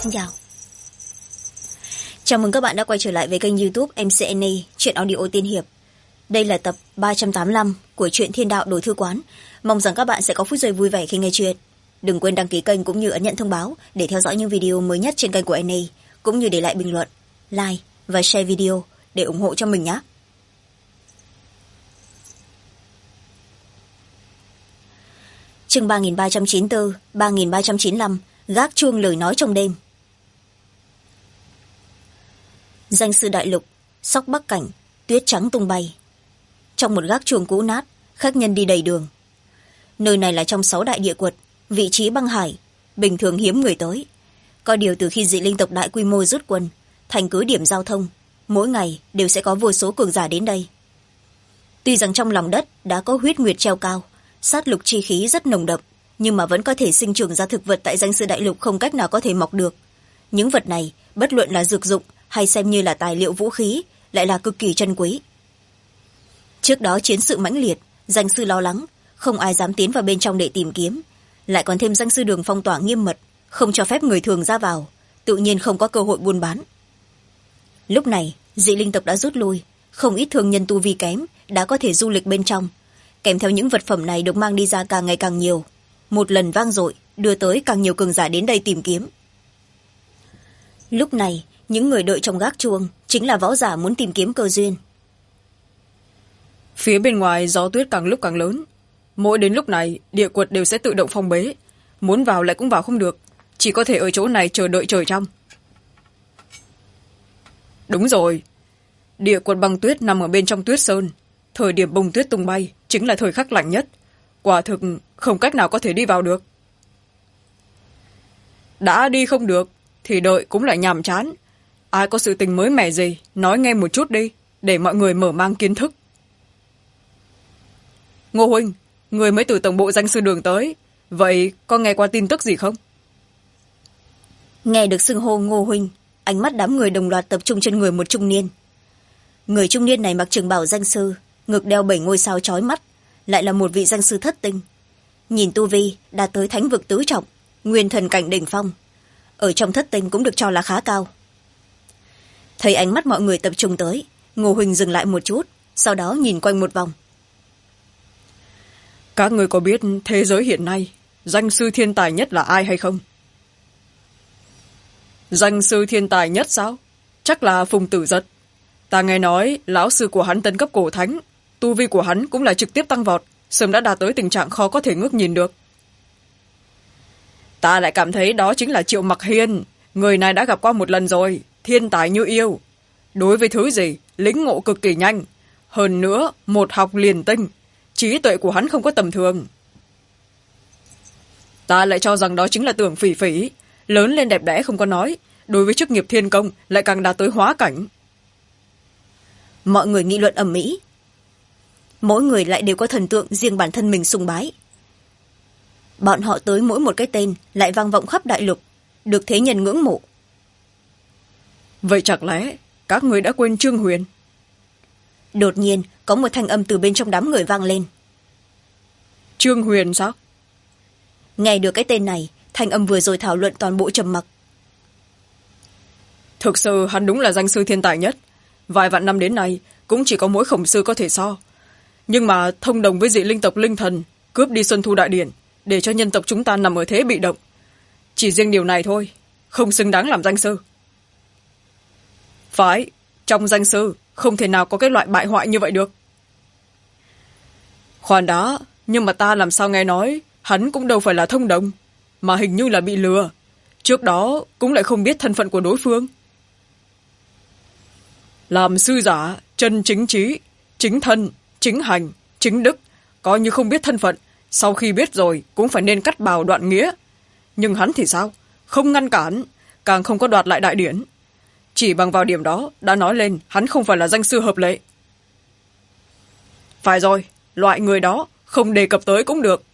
Xin chào. Chào mừng các bạn đã quay trở lại với kênh YouTube MCNA Chuyện Audio Tiên Hiệp. Đây là tập 385 của truyện Thiên Đạo Đổi Thư Quán. Mong rằng các bạn sẽ có phút giây vui vẻ khi nghe chuyện. Đừng quên đăng ký kênh cũng như ấn nhận thông báo để theo dõi những video mới nhất trên kênh của NA, cũng như để lại bình luận, like và share video để ủng hộ cho mình nhé. Chương 3394, 3395, gác chuông lời nói trong đêm. Danh sư đại lục, sóc bắc cảnh, tuyết trắng tung bay. Trong một gác chuông cũ nát, khách nhân đi đầy đường. Nơi này là trong 6 đại địa quật, vị trí băng hải, bình thường hiếm người tới. Có điều từ khi dị linh tộc đại quy mô rút quân, thành cứ điểm giao thông, mỗi ngày đều sẽ có vô số cường giả đến đây. Tuy rằng trong lòng đất đã có huyết nguyệt treo cao, sát lục chi khí rất nồng đậm, nhưng mà vẫn có thể sinh trưởng ra thực vật tại danh sư đại lục không cách nào có thể mọc được. Những vật này, bất luận là dược dụng hay xem như là tài liệu vũ khí, lại là cực kỳ chân quý. Trước đó chiến sự mãnh liệt, danh sư lo lắng, không ai dám tiến vào bên trong để tìm kiếm, lại còn thêm danh sư đường phong tỏa nghiêm mật, không cho phép người thường ra vào, tự nhiên không có cơ hội buôn bán. Lúc này, dị linh tộc đã rút lui, không ít thương nhân tu vi kém đã có thể du lịch bên trong, kèm theo những vật phẩm này được mang đi ra càng ngày càng nhiều, một lần vang dội đưa tới càng nhiều cường giả đến đây tìm kiếm. Lúc này, những người đợi trong gác chuông chính là võ giả muốn tìm kiếm cơ duyên. Phía bên ngoài gió tuyết càng lúc càng lớn, mỗi đến lúc này địa quật đều sẽ tự động phong bế, muốn vào lại cũng vào không được, chỉ có thể ở chỗ này chờ đợi trời trong. Đúng rồi, địa quật băng tuyết nằm ở bên trong tuyết sơn, thời điểm bông tuyết tung bay chính là thời khắc lạnh nhất, quả thực không cách nào có thể đi vào được. Đã đi không được thì đợi cũng lại nhàm chán, ai có sự tình mới mẻ gì nói nghe một chút đi, để mọi người mở mang kiến thức. Ngô huynh, người mới từ tổng bộ danh sư đường tới, vậy có nghe qua tin tức gì không? Nghe được xưng hô Ngô huynh, ánh mắt đám người đồng loạt tập trung trên người một trung niên. Người trung niên này mặc trường bào danh sư, ngực đeo 7 ngôi sao chói mắt, lại là một vị danh sư thất tinh. Nhìn tu vi đạt tới thánh vực tứ trọng, nguyên thần cảnh đỉnh phong, ở trong thất tinh cũng được cho là khá cao. Thấy ánh mắt mọi người tập trung tới, Ngô huynh dừng lại một chút, sau đó nhìn quanh một vòng. Các người có biết thế giới hiện nay danh sư thiên tài nhất là ai hay không? Danh sư thiên tài nhất sao? Chắc là Phùng Tử Giật. Ta nghe nói lão sư của hắn tấn cấp cổ thánh, tu vi của hắn cũng là trực tiếp tăng vọt, sớm đã đạt tới tình trạng khó có thể ngước nhìn được. Ta lại cảm thấy đó chính là Triệu Mặc Hiên, người này đã gặp qua một lần rồi, thiên tài như yêu. Đối với thứ gì, lĩnh ngộ cực kỳ nhanh, hơn nữa một học liền tinh, trí tuệ của hắn không có tầm thường. Ta lại cho rằng đó chính là Tưởng Phỉ Phỉ, lớn lên đẹp đẽ không có nói, đối với chức nghiệp thiên công lại càng đạt tới hóa cảnh. Mọi người nghị luận ầm ĩ, mỗi người lại đều có thần tượng riêng bản thân mình sùng bái. Bọn họ tới mỗi một cái tên lại vang vọng khắp đại lục, được thế nhân ngưỡng mộ. Vậy chẳng lẽ các người đã quên Trương Huyền? Đột nhiên có một thanh âm từ bên trong đám người vang lên. Trương Huyền sao? Nghe được cái tên này, thanh âm vừa rồi thảo luận toàn bộ trầm mặc. Thực sự hắn đúng là danh sư thiên tài nhất, vài vạn năm đến nay cũng chỉ có mỗi Khổng sư có thể so. Nhưng mà thông đồng với dị linh tộc linh thần, cướp đi Xuân Thu Đại Điển, để cho nhân tộc chúng ta nằm ở thế bị động. Chỉ riêng điều này thôi, không xứng đáng làm danh sư. Phải, trong danh sư không thể nào có cái loại bại hoại như vậy được. Khoan đó, nhưng mà ta làm sao nghe nói hắn cũng đâu phải là thông đồng, mà hình như là bị lừa. Trước đó cũng lại không biết thân phận của đối phương. Làm sư giả, chân chính trí, chính thân, chính hành, chính đức, coi như không biết thân phận, sau khi biết rồi cũng phải nên cắt bào đoạn nghĩa. Nhưng hắn thì sao? Không ngăn cản, càng không có đoạt lại đại điển. Chỉ bằng vào điểm đó đã nói lên hắn không phải là danh sư hợp lệ. Phải rồi, loại người đó không đề cập tới cũng được.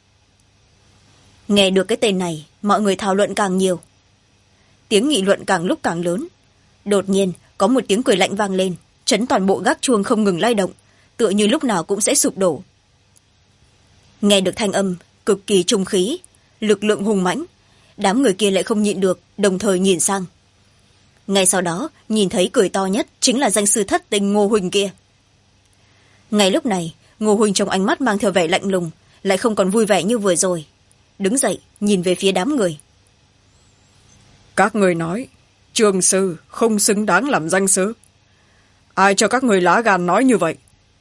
Nghe được cái tên này, mọi người thảo luận càng nhiều. Tiếng nghị luận càng lúc càng lớn. Đột nhiên có một tiếng cười lạnh vang lên, chấn toàn bộ gác chuông không ngừng lay động, tựa như lúc nào cũng sẽ sụp đổ. Nghe được thanh âm cực kỳ trung khí, lực lượng hùng mãnh, đám người kia lại không nhịn được đồng thời nhìn sang. Ngay sau đó nhìn thấy cười to nhất chính là danh sư thất tình Ngô Huỳnh kia. Ngay lúc này Ngô Huỳnh trong ánh mắt mang theo vẻ lạnh lùng, lại không còn vui vẻ như vừa rồi. Đứng dậy nhìn về phía đám người. Các người nói Trương sư không xứng đáng làm danh sư. Ai cho các người lá gan nói như vậy?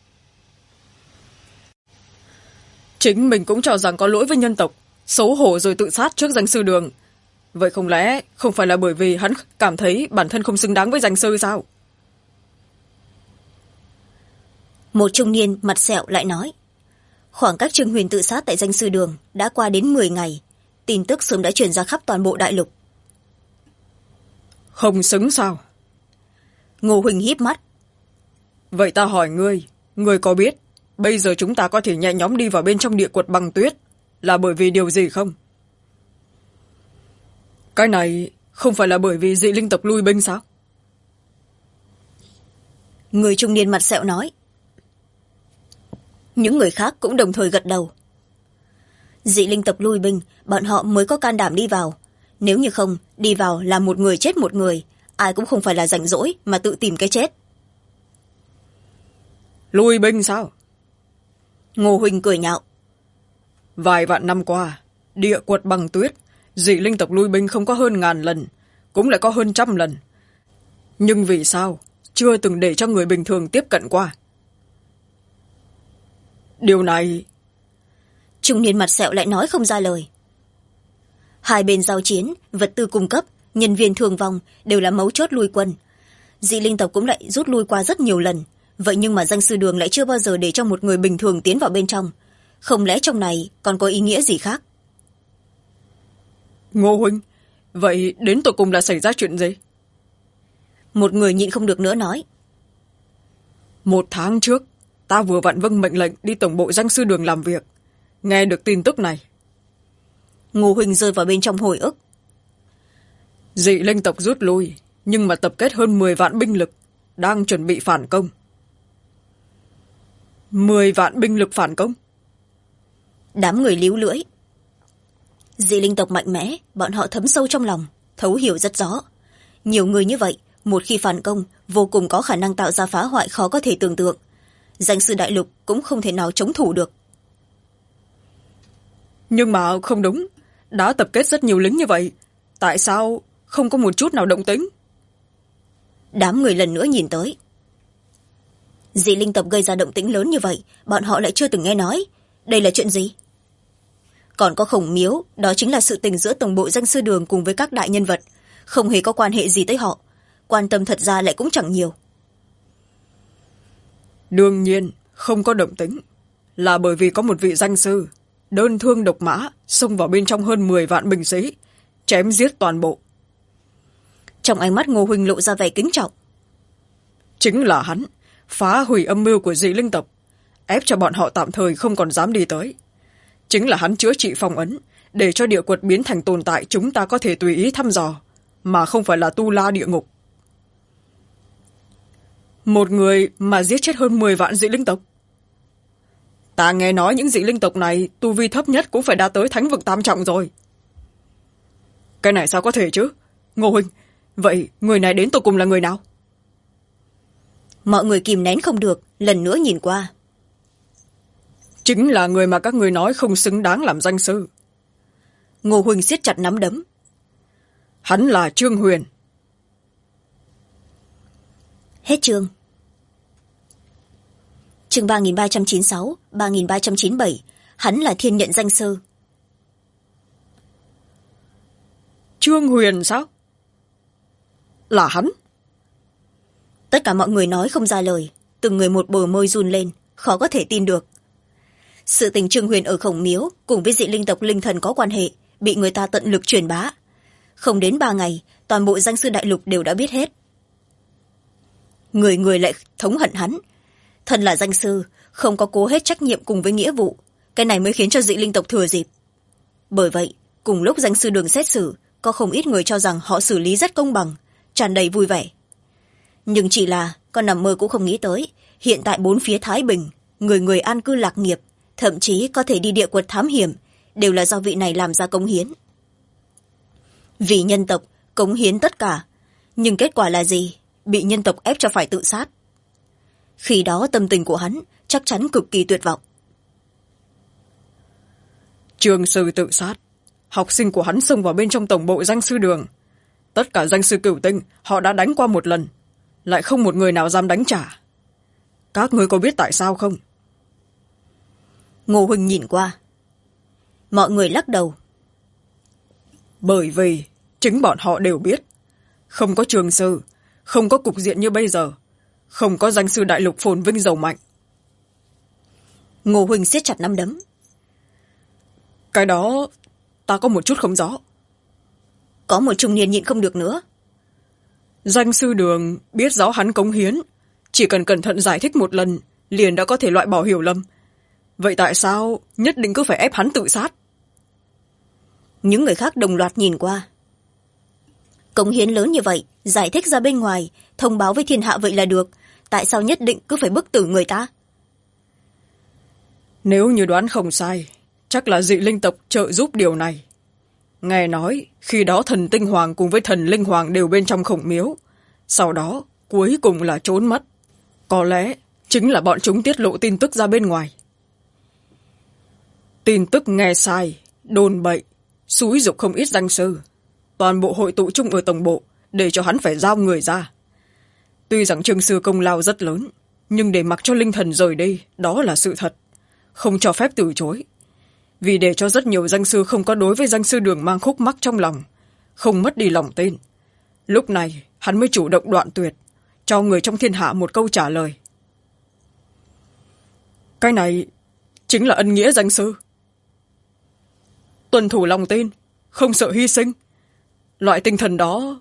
Chính mình cũng cho rằng có lỗi với nhân tộc, xấu hổ rồi tự sát trước danh sư Đường. Vậy không lẽ không phải là bởi vì hắn cảm thấy bản thân không xứng đáng với danh sư sao? Một trung niên mặt sẹo lại nói. Khoảng cách Trương Huyền tự sát tại danh sư Đường đã qua đến 10 ngày. Tin tức sớm đã truyền ra khắp toàn bộ đại lục. Không xứng sao? Ngô Huỳnh híp mắt. Vậy ta hỏi ngươi có biết bây giờ chúng ta có thể nhẹ nhõm đi vào bên trong địa quật băng tuyết là bởi vì điều gì không? Cái này không phải là bởi vì dị linh tộc lui binh sao? Người trung niên mặt sẹo nói. Những người khác cũng đồng thời gật đầu. Dị linh tộc lui binh, bọn họ mới có can đảm đi vào. Nếu như không, đi vào là một người chết một người, ai cũng không phải là rảnh rỗi mà tự tìm cái chết. Lui binh sao? Ngô Huỳnh cười nhạo. Vài vạn năm qua, địa quật băng tuyết, dị linh tộc lui binh không có hơn 1000 lần, cũng lại có hơn 100 lần. Nhưng vì sao chưa từng để cho người bình thường tiếp cận qua? Điều này... Trung niên mặt sẹo lại nói không ra lời. Hai bên giao chiến, vật tư cung cấp, nhân viên thương vong đều là mấu chốt lui quân. Dị linh tộc cũng lại rút lui qua rất nhiều lần. Vậy nhưng mà danh sư Đường lại chưa bao giờ để cho một người bình thường tiến vào bên trong. Không lẽ trong này còn có ý nghĩa gì khác? Ngô huynh, vậy đến tột cùng là xảy ra chuyện gì? Một người nhịn không được nữa nói. 1 tháng trước, ta vừa vặn vâng mệnh lệnh đi tổng bộ danh sư Đường làm việc. Nghe được tin tức này. Ngô Huỳnh rơi vào bên trong hồi ức. Dị linh tộc rút lui, nhưng mà tập kết hơn 10 vạn binh lực, đang chuẩn bị phản công. 10 vạn binh lực phản công? Đám người líu lưỡi. Dị linh tộc mạnh mẽ, bọn họ thấm sâu trong lòng, thấu hiểu rất rõ. Nhiều người như vậy, một khi phản công, vô cùng có khả năng tạo ra phá hoại khó có thể tưởng tượng. Danh sư đại lục cũng không thể nào chống thủ được. Nhưng mà không đúng, đã tập kết rất nhiều lính như vậy, tại sao không có một chút nào động tĩnh? Đám người lần nữa nhìn tới. Dị linh tộc gây ra động tĩnh lớn như vậy, bọn họ lại chưa từng nghe nói. Đây là chuyện gì? Còn có Khổng Miếu, đó chính là sự tình giữa tổng bộ danh sư Đường cùng với các đại nhân vật, không hề có quan hệ gì tới họ. Quan tâm thật ra lại cũng chẳng nhiều. Đương nhiên không có động tĩnh là bởi vì có một vị danh sư đơn thương độc mã xông vào bên trong hơn 10 vạn binh sĩ, chém giết toàn bộ. Trong ánh mắt Ngô Huỳnh lộ ra vẻ kính trọng. Chính là hắn phá hủy âm mưu của dị linh tộc, ép cho bọn họ tạm thời không còn dám đi tới. Chính là hắn chữa trị phong ấn, để cho địa quật biến thành tồn tại chúng ta có thể tùy ý thăm dò, mà không phải là tu la địa ngục. Một người mà giết chết hơn 10 vạn dị linh tộc. Ta nghe nói những dị linh tộc này tu vi thấp nhất cũng phải đạt tới thánh vực tam trọng rồi. Cái này sao có thể chứ? Ngô huynh, vậy người này đến tột cùng là người nào? Mọi người kìm nén không được, lần nữa nhìn qua. Chính là người mà các người nói không xứng đáng làm danh sư. Ngô Huỳnh siết chặt nắm đấm. Hắn là Trương Huyền. Hết chương. Chương 3396, 3397. Hắn là thiên nhận danh sư. Trương Huyền sao? Là hắn? Tất cả mọi người nói không ra lời, từng người một bờ môi run lên, khó có thể tin được. Sự tình Trương Huyền ở Khổng Miếu cùng với dị linh tộc linh thần có quan hệ, bị người ta tận lực truyền bá. Không đến 3 ngày, toàn bộ danh sư đại lục đều đã biết hết. Người người lại thống hận hắn. Thân là danh sư, không có cố hết trách nhiệm cùng với nghĩa vụ, cái này mới khiến cho dị linh tộc thừa dịp. Bởi vậy, cùng lúc danh sư Đường xét xử, có không ít người cho rằng họ xử lý rất công bằng, tràn đầy vui vẻ. Nhưng chỉ là con nằm mơ cũng không nghĩ tới, hiện tại 4 phía Thái Bình, người người an cư lạc nghiệp, thậm chí có thể đi địa quật thám hiểm, đều là do vị này làm ra công hiến. vì nhân tộc cống hiến tất cả, nhưng kết quả là gì? Bị nhân tộc ép cho phải tự sát. Khi đó tâm tình của hắn chắc chắn cực kỳ tuyệt vọng. Trường sư tự sát, học sinh của hắn xông vào bên trong tổng bộ danh sư đường. Tất cả danh sư cửu tinh họ đã đánh qua một lần, lại không một người nào dám đánh trả. Các ngươi có biết tại sao không? Ngô huynh nhìn qua. Mọi người lắc đầu. Bởi vì chính bọn họ đều biết, không có trường sư, không có cục diện như bây giờ, không có danh sư đại lục phồn vinh giàu mạnh. Ngô huynh siết chặt nắm đấm. Cái đó ta có một chút không rõ. Có một trung niên nhịn không được nữa. Danh sư đường biết rõ hắn cống hiến, chỉ cần cẩn thận giải thích một lần liền đã có thể loại bỏ hiểu lầm. Vậy tại sao nhất định cứ phải ép hắn tự sát? Những người khác đồng loạt nhìn qua. Cống hiến lớn như vậy, giải thích ra bên ngoài, thông báo với thiên hạ vậy là được. Tại sao nhất định cứ phải bức tử người ta? Nếu như đoán không sai, chắc là dị linh tộc trợ giúp điều này. Nghe nói, khi đó thần tinh hoàng cùng với thần linh hoàng đều bên trong khổng miếu. Sau đó, cuối cùng là trốn mất. Có lẽ, chính là bọn chúng tiết lộ tin tức ra bên ngoài. Tin tức nghe sai, đồn bậy, xúi giục không ít danh sư. Toàn bộ hội tụ chung ở tổng bộ, để cho hắn phải giao người ra. Tuy rằng trường sư công lao rất lớn, nhưng để mặc cho linh thần rời đi, đó là sự thật. Không cho phép từ chối. Vì để cho rất nhiều danh sư không có đối với danh sư đường mang khúc mắc trong lòng, không mất đi lòng tin. Lúc này, hắn mới chủ động đoạn tuyệt, cho người trong thiên hạ một câu trả lời. Cái này chính là ân nghĩa danh sư. Tuân thủ lòng tin, không sợ hy sinh. Loại tinh thần đó...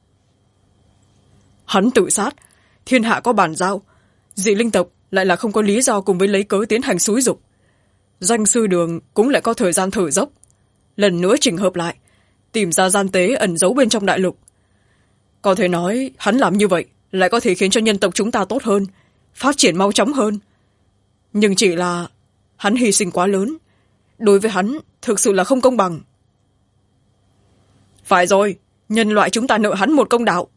Hắn tự sát, thiên hạ có bàn giao, dị linh tộc lại là không có lý do cùng với lấy cớ tiến hành xúi giục. Danh sư đường cũng lại có thời gian thở dốc, lần nữa chỉnh hợp lại, tìm ra gian tế ẩn giấu bên trong đại lục. Có thể nói hắn làm như vậy lại có thể khiến cho nhân tộc chúng ta tốt hơn, phát triển mau chóng hơn. Nhưng chỉ là hắn hy sinh quá lớn, đối với hắn thực sự là không công bằng. Phải rồi, nhân loại chúng ta nợ hắn một công đạo.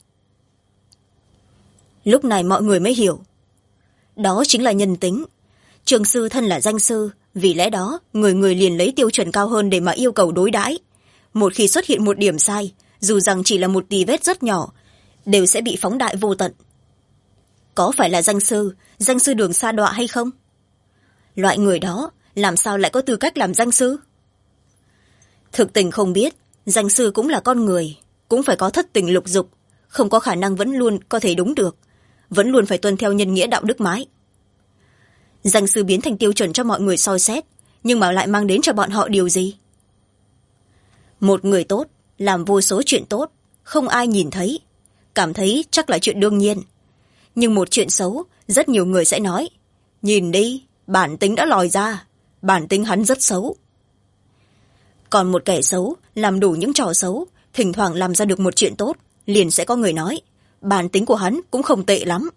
Lúc này mọi người mới hiểu. Đó chính là nhân tính. Trường sư thân là danh sư, vì lẽ đó người người liền lấy tiêu chuẩn cao hơn để mà yêu cầu đối đãi. Một khi xuất hiện một điểm sai, dù rằng chỉ là một tì vết rất nhỏ, đều sẽ bị phóng đại vô tận. Có phải là danh sư đường sa đọa hay không? Loại người đó làm sao lại có tư cách làm danh sư? Thực tình không biết, danh sư cũng là con người, cũng phải có thất tình lục dục, không có khả năng vẫn luôn có thể đúng được, vẫn luôn phải tuân theo nhân nghĩa đạo đức mãi. Danh sư biến thành tiêu chuẩn cho mọi người soi xét, nhưng mà lại mang đến cho bọn họ điều gì? Một người tốt, làm vô số chuyện tốt, không ai nhìn thấy, cảm thấy chắc là chuyện đương nhiên. Nhưng một chuyện xấu, rất nhiều người sẽ nói, nhìn đi, bản tính đã lòi ra, bản tính hắn rất xấu. Còn một kẻ xấu, làm đủ những trò xấu, thỉnh thoảng làm ra được một chuyện tốt, liền sẽ có người nói, bản tính của hắn cũng không tệ lắm.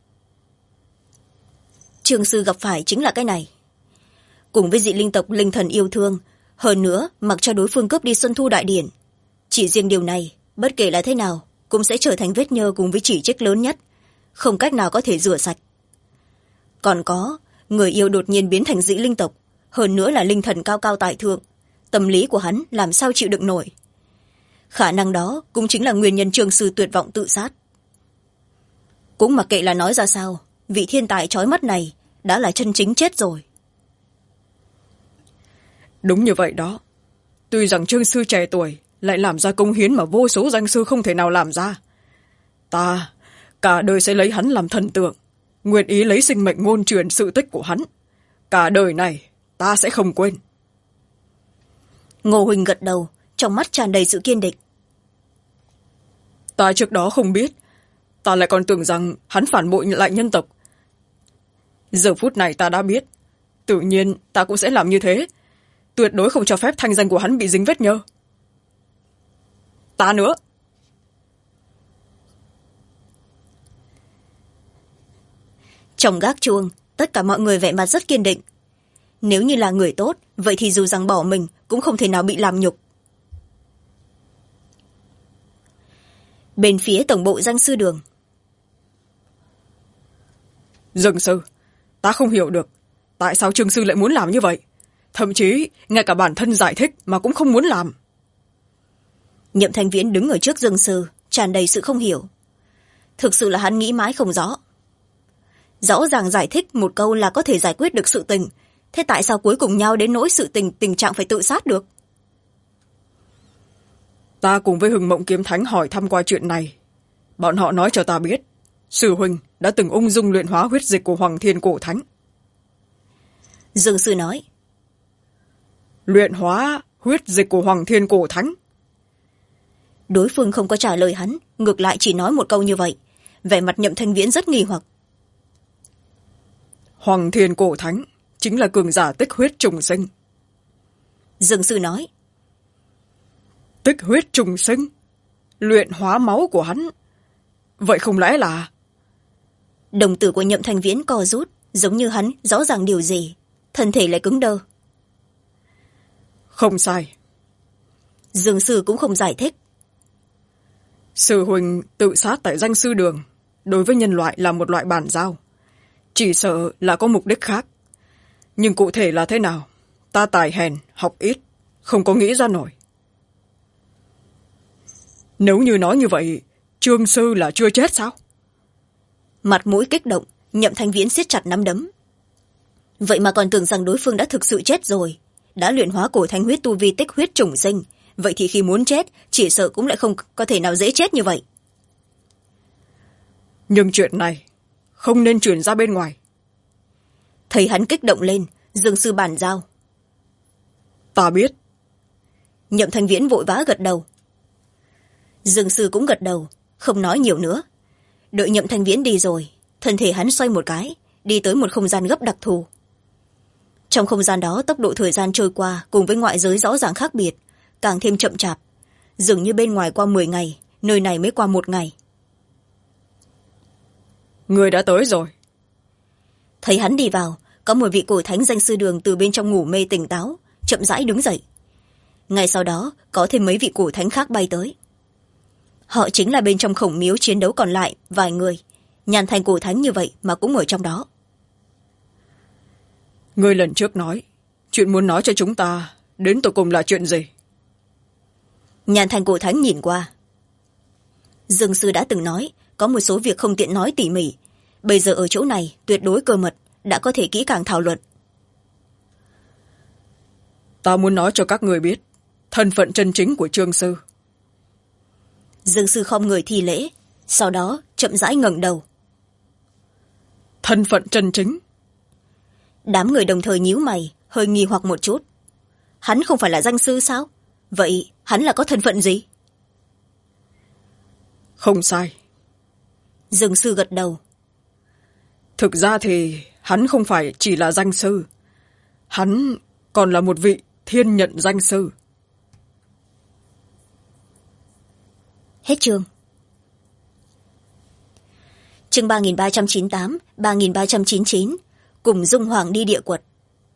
Trường sư gặp phải chính là cái này. Cùng với dị linh tộc linh thần yêu thương, hơn nữa mặc cho đối phương cướp đi Xuân Thu Đại Điển. Chỉ riêng điều này, bất kể là thế nào, cũng sẽ trở thành vết nhơ cùng với chỉ trích lớn nhất, không cách nào có thể rửa sạch. Còn có, người yêu đột nhiên biến thành dị linh tộc, hơn nữa là linh thần cao cao tại thượng, tâm lý của hắn làm sao chịu đựng nổi. Khả năng đó cũng chính là nguyên nhân trường sư tuyệt vọng tự sát. Cũng mặc kệ là nói ra sao, vị thiên tài chói mắt này đã là chân chính chết rồi. Đúng như vậy đó. Tuy rằng trương sư trẻ tuổi lại làm ra công hiến mà vô số danh sư không thể nào làm ra. Ta cả đời sẽ lấy hắn làm thần tượng, nguyện ý lấy sinh mệnh ngôn truyền sự tích của hắn. Cả đời này ta sẽ không quên. Ngô Huỳnh gật đầu, trong mắt tràn đầy sự kiên định. Ta trước đó không biết, ta lại còn tưởng rằng hắn phản bội lại nhân tộc. Giờ phút này ta đã biết, tự nhiên ta cũng sẽ làm như thế, tuyệt đối không cho phép thanh danh của hắn bị dính vết nhơ. Ta nữa. Trong gác chuông, tất cả mọi người vẻ mặt rất kiên định. Nếu như là người tốt, vậy thì dù rằng bỏ mình cũng không thể nào bị làm nhục. Bên phía tổng bộ danh sư đường. Dương sư, ta không hiểu được tại sao Trương sư lại muốn làm như vậy, thậm chí ngay cả bản thân giải thích mà cũng không muốn làm. Nhậm Thanh Viễn đứng ở trước Dương sư, tràn đầy sự không hiểu. Thực sự là hắn nghĩ mãi không rõ. Rõ ràng giải thích một câu là có thể giải quyết được sự tình, thế tại sao cuối cùng nhau đến nỗi sự tình trạng phải tự sát được? Ta cùng với Hừng Mộng Kiếm Thánh hỏi thăm qua chuyện này, bọn họ nói cho ta biết sư huynh đã từng ung dung luyện hóa huyết dịch của Hoàng Thiên Cổ Thánh. Dương sư nói. Luyện hóa huyết dịch của Hoàng Thiên Cổ Thánh? Đối phương không có trả lời hắn, ngược lại chỉ nói một câu như vậy. Vẻ mặt Nhậm Thanh Viễn rất nghi hoặc. Hoàng Thiên Cổ Thánh chính là cường giả tích huyết trùng sinh. Dương sư nói. Tích huyết trùng sinh? Luyện hóa máu của hắn? Vậy không lẽ là... Đồng tử của Nhậm Thanh Viễn co rút, giống như hắn rõ ràng điều gì, thân thể lại cứng đơ. Không sai. Dương sư cũng không giải thích. Sư huynh tự sát tại danh sư đường, đối với nhân loại là một loại bản giao, chỉ sợ là có mục đích khác. Nhưng cụ thể là thế nào, ta tài hèn, học ít, không có nghĩ ra nổi. Nếu như nói như vậy, Trương sư là chưa chết sao? Mặt mũi kích động, Nhậm Thanh Viễn siết chặt nắm đấm. Vậy mà còn tưởng rằng đối phương đã thực sự chết rồi, đã luyện hóa cổ thánh huyết tu vi tích huyết trùng sinh. Vậy thì khi muốn chết, chỉ sợ cũng lại không có thể nào dễ chết như vậy. Nhưng chuyện này không nên truyền ra bên ngoài. Thấy hắn kích động lên, Dương sư bàn giao. Ta biết. Nhậm Thanh Viễn vội vã gật đầu. Dương sư cũng gật đầu, không nói nhiều nữa. Đợi Nhậm Thanh Viễn đi rồi, thân thể hắn xoay một cái, đi tới một không gian gấp đặc thù. Trong không gian đó, tốc độ thời gian trôi qua cùng với ngoại giới rõ ràng khác biệt, càng thêm chậm chạp. Dường như bên ngoài qua 10 ngày, nơi này mới qua 1 ngày. Người đã tới rồi. Thấy hắn đi vào, có một vị cổ thánh danh sư đường từ bên trong ngủ mê tỉnh táo, chậm rãi đứng dậy. Ngay sau đó, có thêm mấy vị cổ thánh khác bay tới. Họ chính là bên trong khổng miếu chiến đấu còn lại, vài người. Nhàn thành cổ thánh như vậy mà cũng ở trong đó. Ngươi lần trước nói, chuyện muốn nói cho chúng ta, đến tột cùng là chuyện gì? Nhàn thành cổ thánh nhìn qua. Dương sư đã từng nói, có một số việc không tiện nói tỉ mỉ. Bây giờ ở chỗ này, tuyệt đối cơ mật, đã có thể kỹ càng thảo luận. Ta muốn nói cho các người biết, thân phận chân chính của Trương sư. Dương sư khom người thi lễ, sau đó chậm rãi ngẩng đầu. Thân phận chân chính? Đám người đồng thời nhíu mày, hơi nghi hoặc một chút. Hắn không phải là danh sư sao? Vậy hắn là có thân phận gì? Không sai. Dương sư gật đầu. Thực ra thì hắn không phải chỉ là danh sư. Hắn còn là một vị thiên nhận danh sư. Hết chương. Chương 3398, 3399, cùng Dung Hoàng đi địa quật.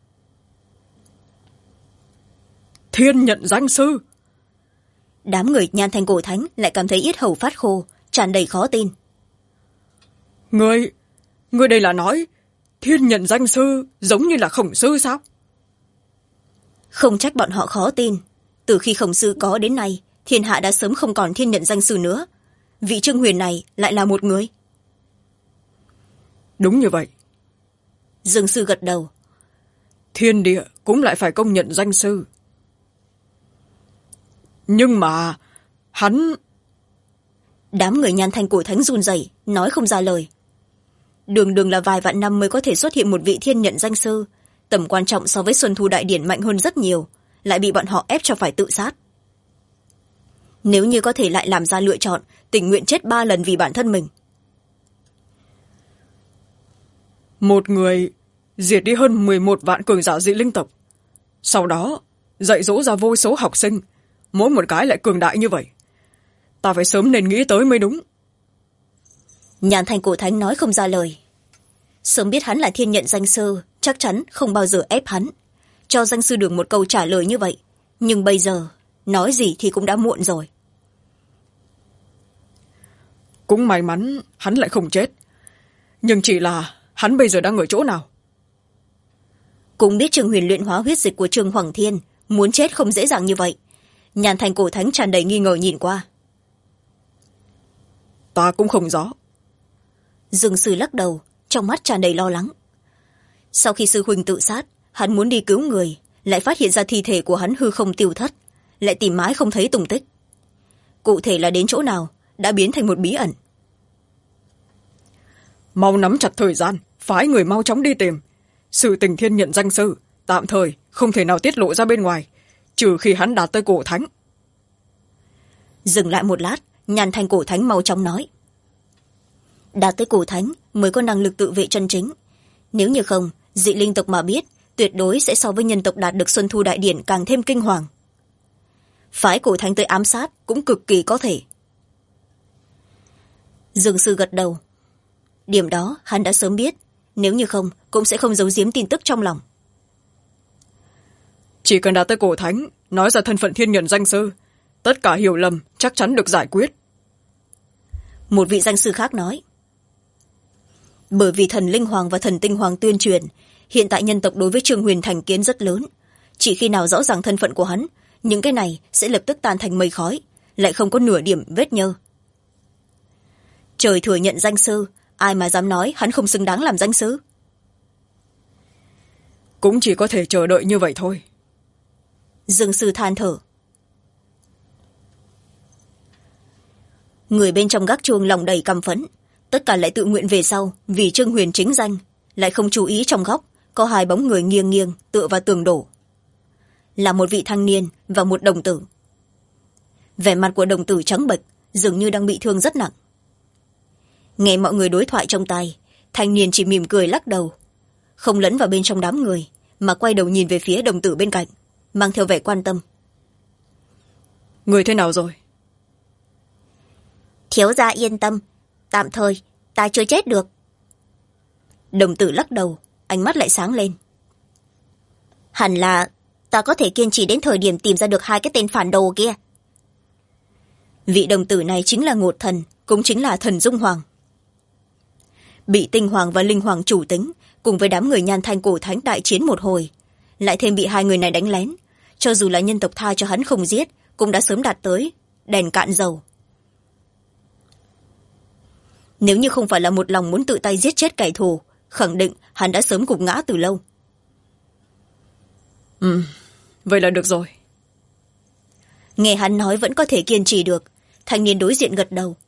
Thiên nhận danh sư? Đám người Nhan thành cổ thánh lại cảm thấy yết hầu phát khô, tràn đầy khó tin. Ngươi đây là nói thiên nhận danh sư giống như là Khổng sư sao? Không trách bọn họ khó tin. Từ khi Khổng sư có đến nay, thiên hạ đã sớm không còn thiên nhận danh sư nữa. Vị Trương Huyền này lại là một người. Đúng như vậy. Dương sư gật đầu. Thiên địa cũng lại phải công nhận danh sư. Nhưng mà hắn... Đám người Nhan thành cổ thánh run rẩy, nói không ra lời. Đường đường là vài vạn năm mới có thể xuất hiện một vị thiên nhận danh sư, tầm quan trọng so với Xuân Thu Đại Điển mạnh hơn rất nhiều, lại bị bọn họ ép cho phải tự sát. Nếu như có thể lại làm ra lựa chọn, tình nguyện chết 3 lần vì bản thân mình. Một người diệt đi hơn 11 vạn cường giả dị linh tộc, sau đó dạy dỗ ra vô số học sinh, mỗi một cái lại cường đại như vậy. Ta phải sớm nên nghĩ tới mới đúng. Nhàn thành cổ thánh nói không ra lời. Sớm biết hắn là thiên nhận danh sư, chắc chắn không bao giờ ép hắn, cho danh sư đường một câu trả lời như vậy. Nhưng bây giờ nói gì thì cũng đã muộn rồi. Cũng may mắn hắn lại không chết. Nhưng chỉ là hắn bây giờ đang ở chỗ nào? Cũng biết Trương Huyền luyện hóa huyết dịch của Trương Hoàng Thiên, muốn chết không dễ dàng như vậy. Nhàn Thành Cổ Thánh tràn đầy nghi ngờ nhìn qua. Ta cũng không rõ. Dương Sư lắc đầu, trong mắt tràn đầy lo lắng. Sau khi sư huynh tự sát, hắn muốn đi cứu người, lại phát hiện ra thi thể của hắn hư không tiêu thất, lại tìm mãi không thấy tung tích. Cụ thể là đến chỗ nào, đã biến thành một bí ẩn. Mau nắm chặt thời gian, phái người mau chóng đi tìm. Sự tình thiên nhận danh sư, tạm thời không thể nào tiết lộ ra bên ngoài, trừ khi hắn đạt tới Cổ Thánh. Dừng lại một lát, Nhàn Thành Cổ Thánh mau chóng nói. Đạt tới Cổ Thánh mới có năng lực tự vệ chân chính. Nếu như không, dị linh tộc mà biết, tuyệt đối sẽ so với nhân tộc đạt được Xuân Thu Đại Điển càng thêm kinh hoàng. Phái Cổ Thánh tới ám sát cũng cực kỳ có thể. Dương Sư gật đầu. Điểm đó hắn đã sớm biết, nếu như không cũng sẽ không giấu giếm tin tức trong lòng. Chỉ cần đạt tới Cổ Thánh, nói ra thân phận thiên nhận danh sư, tất cả hiểu lầm chắc chắn được giải quyết. Một vị danh sư khác nói. Bởi vì thần Linh Hoàng và thần Tinh Hoàng tuyên truyền, hiện tại nhân tộc đối với Trương Huyền thành kiến rất lớn. Chỉ khi nào rõ ràng thân phận của hắn, những cái này sẽ lập tức tan thành mây khói, lại không có nửa điểm vết nhơ. Trời thừa nhận danh sư, ai mà dám nói hắn không xứng đáng làm danh sư. Cũng chỉ có thể chờ đợi như vậy thôi. Dương Sư than thở. Người bên trong gác chuông lòng đầy căm phẫn, tất cả lại tự nguyện về sau vì Trương Huyền chính danh, lại không chú ý trong góc có hai bóng người nghiêng nghiêng tựa vào tường đổ. Là một vị thanh niên và một đồng tử. Vẻ mặt của đồng tử trắng bệch, dường như đang bị thương rất nặng. Nghe mọi người đối thoại trong tai, thanh niên chỉ mỉm cười lắc đầu, không lẫn vào bên trong đám người, mà quay đầu nhìn về phía đồng tử bên cạnh, mang theo vẻ quan tâm. Người thế nào rồi? Thiếu gia yên tâm, tạm thời ta chưa chết được. Đồng tử lắc đầu, ánh mắt lại sáng lên. Hẳn là ta có thể kiên trì đến thời điểm tìm ra được hai cái tên phản đồ kia. Vị đồng tử này chính là Ngột Thần, cũng chính là thần Dung Hoàng. Bị Tinh Hoàng và Linh Hoàng chủ tính, cùng với đám người Nhan Thanh Cổ Thánh đại chiến một hồi, lại thêm bị hai người này đánh lén, cho dù là nhân tộc tha cho hắn không giết, cũng đã sớm đạt tới đèn cạn dầu. Nếu như không phải là một lòng muốn tự tay giết chết kẻ thù, khẳng định hắn đã sớm gục ngã từ lâu. Vậy là được rồi. Nghe hắn nói vẫn có thể kiên trì được, thanh niên đối diện gật đầu.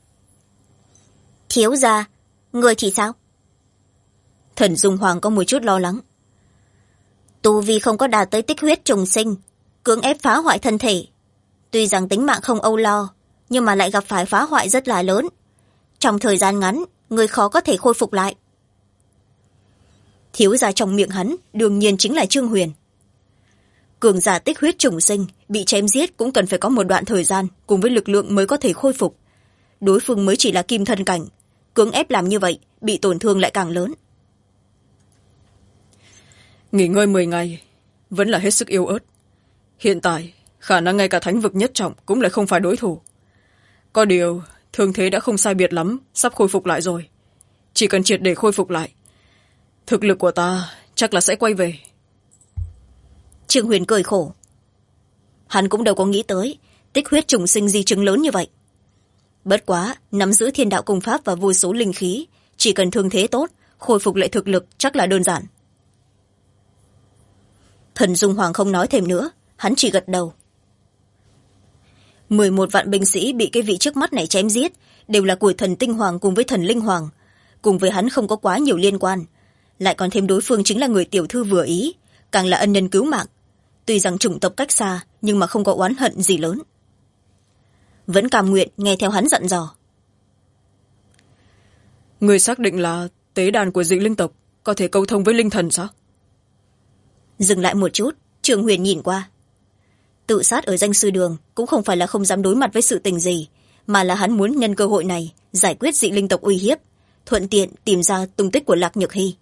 Thiếu gia, người thì sao? Thần Dung Hoàng có một chút lo lắng. Tu vi không có đạt tới tích huyết trùng sinh, cưỡng ép phá hoại thân thể. Tuy rằng tính mạng không âu lo, nhưng mà lại gặp phải phá hoại rất là lớn. Trong thời gian ngắn, người khó có thể khôi phục lại. Thiếu gia trong miệng hắn đương nhiên chính là Trương Huyền. Cường giả tích huyết trùng sinh bị chém giết cũng cần phải có một đoạn thời gian cùng với lực lượng mới có thể khôi phục. Đối phương mới chỉ là kim thân cảnh, cưỡng ép làm như vậy bị tổn thương lại càng lớn. Nghỉ ngơi 10 ngày vẫn là hết sức yếu ớt. Hiện tại khả năng ngay cả thánh vực nhất trọng cũng lại không phải đối thủ. Có điều thương thế đã không sai biệt lắm, sắp khôi phục lại rồi. Chỉ cần triệt để khôi phục lại, thực lực của ta chắc là sẽ quay về. Trương Huyền cười khổ. Hắn cũng đâu có nghĩ tới tích huyết trùng sinh di chứng lớn như vậy. Bất quá nắm giữ thiên đạo công pháp và vô số linh khí, chỉ cần thương thế tốt, khôi phục lại thực lực chắc là đơn giản. Thần Dung Hoàng không nói thêm nữa, hắn chỉ gật đầu. 11 vạn binh sĩ bị cái vị trước mắt này chém giết đều là của thần Tinh Hoàng cùng với thần Linh Hoàng, cùng với hắn không có quá nhiều liên quan, lại còn thêm đối phương chính là người tiểu thư vừa ý, càng là ân nhân cứu mạng. Tuy rằng chủng tộc cách xa, nhưng mà không có oán hận gì lớn. Vẫn cam nguyện nghe theo hắn dặn dò. Người xác định là tế đàn của dị linh tộc có thể câu thông với linh thần sao? Dừng lại một chút, Trương Huyền nhìn qua. Tự sát ở danh sư đường cũng không phải là không dám đối mặt với sự tình gì, mà là hắn muốn nhân cơ hội này giải quyết dị linh tộc uy hiếp, thuận tiện tìm ra tung tích của Lạc Nhược Hy.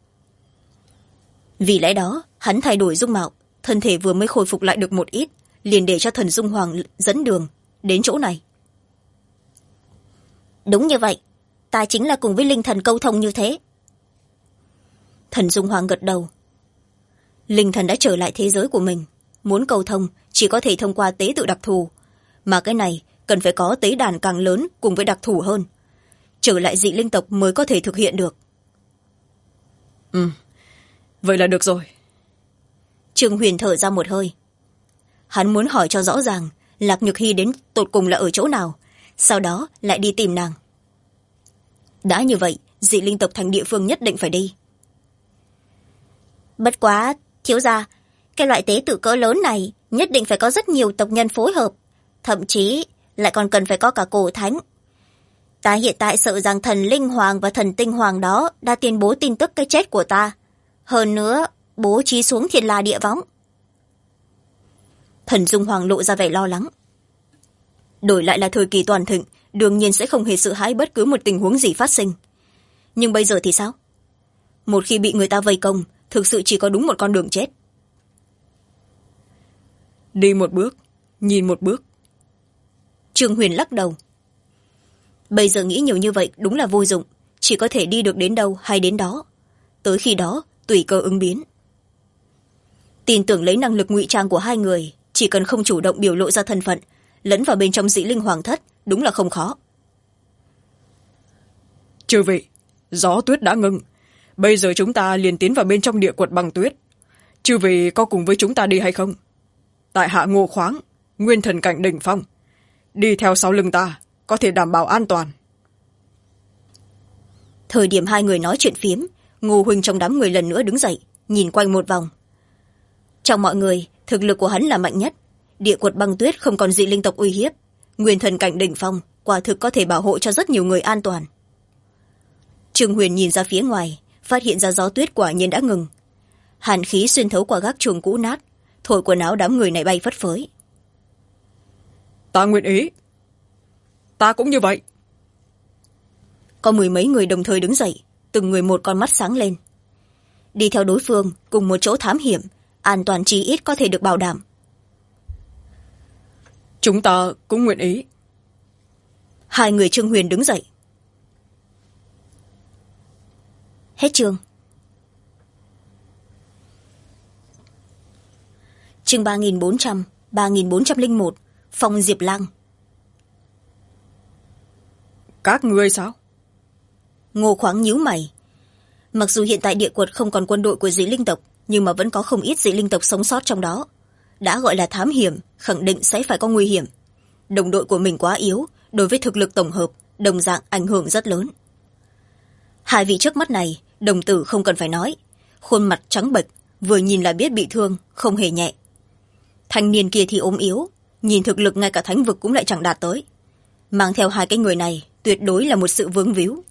Vì lẽ đó hắn thay đổi dung mạo, thân thể vừa mới khôi phục lại được một ít, liền để cho thần Dung Hoàng dẫn đường đến chỗ này. Đúng như vậy, ta chính là cùng với linh thần câu thông như thế. Thần Dung Hoàng gật đầu. Linh thần đã trở lại thế giới của mình, muốn cầu thông chỉ có thể thông qua tế tự đặc thù, mà cái này cần phải có tế đàn càng lớn cùng với đặc thù hơn, trở lại dị linh tộc mới có thể thực hiện được. Vậy là được rồi. Trương Huyền thở ra một hơi. Hắn muốn hỏi cho rõ ràng Lạc Nhược Hy đến tột cùng là ở chỗ nào, sau đó lại đi tìm nàng. Đã như vậy, dị linh tộc thành địa phương nhất định phải đi. Bất quá, thiếu gia, cái loại tế tự cỡ lớn này nhất định phải có rất nhiều tộc nhân phối hợp, thậm chí lại còn cần phải có cả cổ thánh. Ta hiện tại sợ rằng thần linh hoàng và thần tinh hoàng đó đã tuyên bố tin tức cái chết của ta, hơn nữa bố trí xuống thiên la địa võng. Thần Dung Hoàng lộ ra vẻ lo lắng. Đổi lại là thời kỳ toàn thịnh, đương nhiên sẽ không hề sợ hãi bất cứ một tình huống gì phát sinh. Nhưng bây giờ thì sao? Một khi bị người ta vây công, thực sự chỉ có đúng một con đường chết. Đi một bước, nhìn một bước. Trương Huyền lắc đầu. Bây giờ nghĩ nhiều như vậy đúng là vô dụng, chỉ có thể đi được đến đâu hay đến đó. Tới khi đó, tùy cơ ứng biến. Tin tưởng lấy năng lực ngụy trang của hai người, chỉ cần không chủ động biểu lộ ra thân phận, lẫn vào bên trong dị linh hoàng thất, đúng là không khó. Chư vị, gió tuyết đã ngừng. Bây giờ chúng ta liền tiến vào bên trong địa quật băng tuyết. Chư vị có cùng với chúng ta đi hay không? Tại hạ Ngô Khoáng, nguyên thần cảnh đỉnh phong. Đi theo sau lưng ta, có thể đảm bảo an toàn. Thời điểm hai người nói chuyện phiếm, Ngô huynh trong đám người lần nữa đứng dậy, nhìn quanh một vòng. Trong mọi người, thực lực của hắn là mạnh nhất. Địa quật băng tuyết không còn dị linh tộc uy hiếp. Nguyên thần cảnh đỉnh phong, quả thực có thể bảo hộ cho rất nhiều người an toàn. Trương Huyền nhìn ra phía ngoài, phát hiện ra gió tuyết quả nhiên đã ngừng. Hàn khí xuyên thấu qua gác chuồng cũ nát, thổi quần áo đám người này bay phất phới. Ta nguyện ý. Ta cũng như vậy. Có mười mấy người đồng thời đứng dậy, từng người một con mắt sáng lên. Đi theo đối phương cùng một chỗ thám hiểm, an toàn chí ít có thể được bảo đảm. Chúng ta cũng nguyện ý. Hai người Trương Huyền đứng dậy. Hết chương. Chương 3400, 3401, Phong Diệp Lang. Các ngươi sao? Ngô Khoáng nhíu mày. Mặc dù hiện tại địa quật không còn quân đội của dị linh tộc, nhưng mà vẫn có không ít dị linh tộc sống sót trong đó. Đã gọi là thám hiểm, khẳng định sẽ phải có nguy hiểm. Đồng đội của mình quá yếu, đối với thực lực tổng hợp, đồng dạng ảnh hưởng rất lớn. Hai vị trước mắt này, đồng tử không cần phải nói. Khuôn mặt trắng bệch, vừa nhìn là biết bị thương, không hề nhẹ. Thanh niên kia thì ốm yếu, nhìn thực lực ngay cả thánh vực cũng lại chẳng đạt tới. Mang theo hai cái người này, tuyệt đối là một sự vướng víu.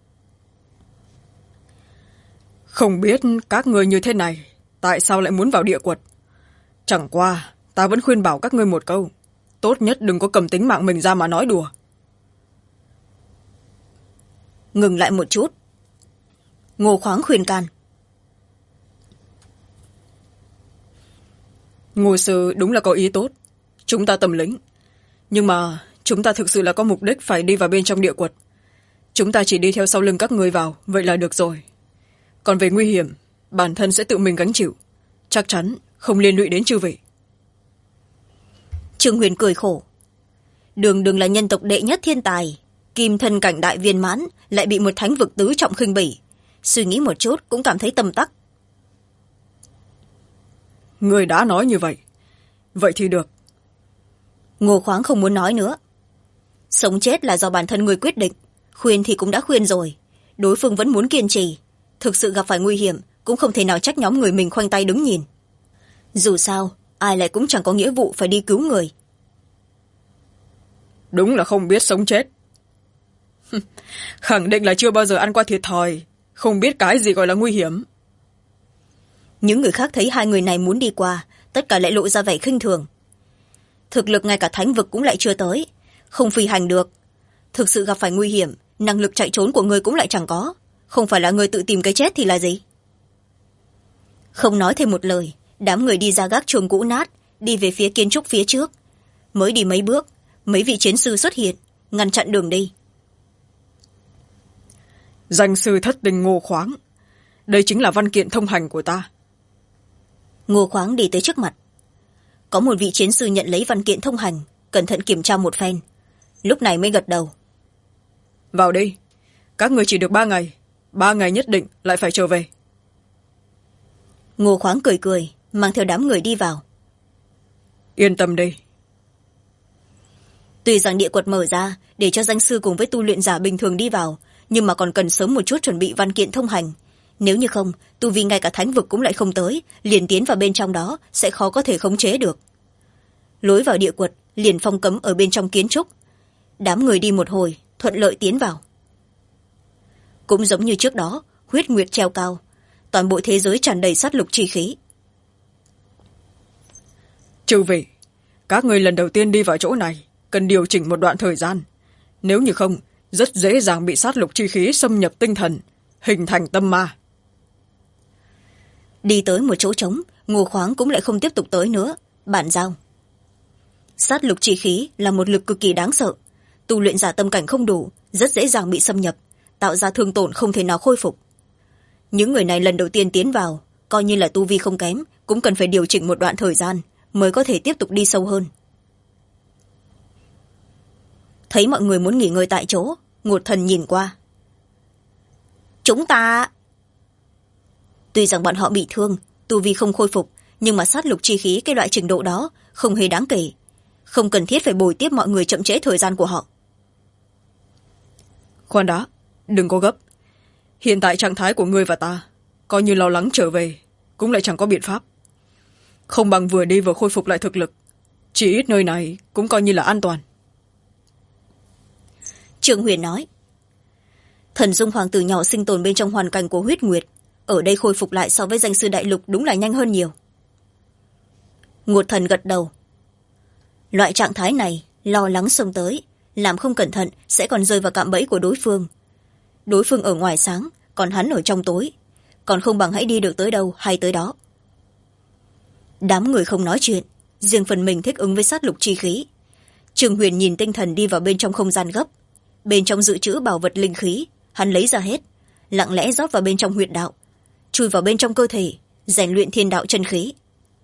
Không biết các ngươi như thế này, tại sao lại muốn vào địa quật? Chẳng qua, ta vẫn khuyên bảo các ngươi một câu. Tốt nhất đừng có cầm tính mạng mình ra mà nói đùa. Ngừng lại một chút. Ngô Khoáng khuyên can. Ngô sư đúng là có ý tốt. Chúng ta tầm lĩnh. Nhưng mà chúng ta thực sự là có mục đích phải đi vào bên trong địa quật. Chúng ta chỉ đi theo sau lưng các ngươi vào, vậy là được rồi. Còn về nguy hiểm, bản thân sẽ tự mình gánh chịu. Chắc chắn không liên lụy đến chư vị. Trương Huyền cười khổ. Đường đường là nhân tộc đệ nhất thiên tài, kim thân cảnh đại viên mãn, lại bị một thánh vực tứ trọng khinh bỉ. Suy nghĩ một chút cũng cảm thấy tầm tắc. Người đã nói như vậy. Vậy thì được. Ngô Khoáng không muốn nói nữa. Sống chết là do bản thân người quyết định. Khuyên thì cũng đã khuyên rồi. Đối phương vẫn muốn kiên trì. Thực sự gặp phải nguy hiểm, cũng không thể nào trách nhóm người mình khoanh tay đứng nhìn. Dù sao, ai lại cũng chẳng có nghĩa vụ phải đi cứu người. Đúng là không biết sống chết. Khẳng định là chưa bao giờ ăn qua thiệt thòi, không biết cái gì gọi là nguy hiểm. Những người khác thấy hai người này muốn đi qua, tất cả lại lộ ra vẻ khinh thường. Thực lực ngay cả thánh vực cũng lại chưa tới, không phi hành được. Thực sự gặp phải nguy hiểm, năng lực chạy trốn của người cũng lại chẳng có. Không phải là người tự tìm cái chết thì là gì? Không nói thêm một lời, đám người đi ra gác chuồng cũ nát, đi về phía kiến trúc phía trước. Mới đi mấy bước, mấy vị chiến sư xuất hiện, ngăn chặn đường đi. Danh sư thất tình Ngô Khoáng. Đây chính là văn kiện thông hành của ta. Ngô Khoáng đi tới trước mặt. Có một vị chiến sư nhận lấy văn kiện thông hành, cẩn thận kiểm tra một phen, lúc này mới gật đầu. Vào đi. Các người chỉ được 3 ngày. 3 ngày nhất định lại phải trở về. Ngô Khoáng cười cười, mang theo đám người đi vào. Yên tâm đi. Tuy rằng địa quật mở ra để cho danh sư cùng với tu luyện giả bình thường đi vào, nhưng mà còn cần sớm một chút chuẩn bị văn kiện thông hành. Nếu như không, tu vi ngay cả thánh vực cũng lại không tới, liền tiến vào bên trong đó sẽ khó có thể khống chế được. Lối vào địa quật liền phong cấm ở bên trong kiến trúc. Đám người đi một hồi, thuận lợi tiến vào. Cũng giống như trước đó, huyết nguyệt treo cao, toàn bộ thế giới tràn đầy sát lục chi khí. Chư vị, các người lần đầu tiên đi vào chỗ này cần điều chỉnh một đoạn thời gian. Nếu như không, rất dễ dàng bị sát lục chi khí xâm nhập tinh thần, hình thành tâm ma. Đi tới một chỗ trống, Ngô Khoáng cũng lại không tiếp tục tới nữa, bản giao. Sát lục chi khí là một lực cực kỳ đáng sợ, tu luyện giả tâm cảnh không đủ, rất dễ dàng bị xâm nhập, tạo ra thương tổn không thể nào khôi phục. Những người này lần đầu tiên tiến vào, coi như là tu vi không kém, cũng cần phải điều chỉnh một đoạn thời gian mới có thể tiếp tục đi sâu hơn. Thấy mọi người muốn nghỉ ngơi tại chỗ, Ngột Thần nhìn qua. Chúng ta... Tuy rằng bọn họ bị thương, tu vi không khôi phục, nhưng mà sát lục chi khí cái loại trình độ đó không hề đáng kể, không cần thiết phải bồi tiếp mọi người chậm trễ thời gian của họ. Khoan đã, đừng có gấp. Hiện tại trạng thái của ngươi và ta, coi như lo lắng trở về, cũng lại chẳng có biện pháp. Không bằng vừa đi vừa khôi phục lại thực lực. Chỉ ít nơi này cũng coi như là an toàn. Trương Huyền nói. Thần Dung Hoàng tử nhỏ sinh tồn bên trong hoàn cảnh của huyết nguyệt, ở đây khôi phục lại so với danh sư đại lục đúng là nhanh hơn nhiều. Ngột Thần gật đầu. Loại trạng thái này, lo lắng xông tới, làm không cẩn thận sẽ còn rơi vào cạm bẫy của đối phương. Đối phương ở ngoài sáng, còn hắn ở trong tối, còn không bằng hãy đi được tới đâu hay tới đó. Đám người không nói chuyện, riêng phần mình thích ứng với sát lục chi khí. Trương Huyền nhìn tinh thần đi vào bên trong không gian gấp, bên trong dự trữ bảo vật linh khí, hắn lấy ra hết, lặng lẽ rót vào bên trong huyệt đạo, chui vào bên trong cơ thể, rèn luyện thiên đạo chân khí.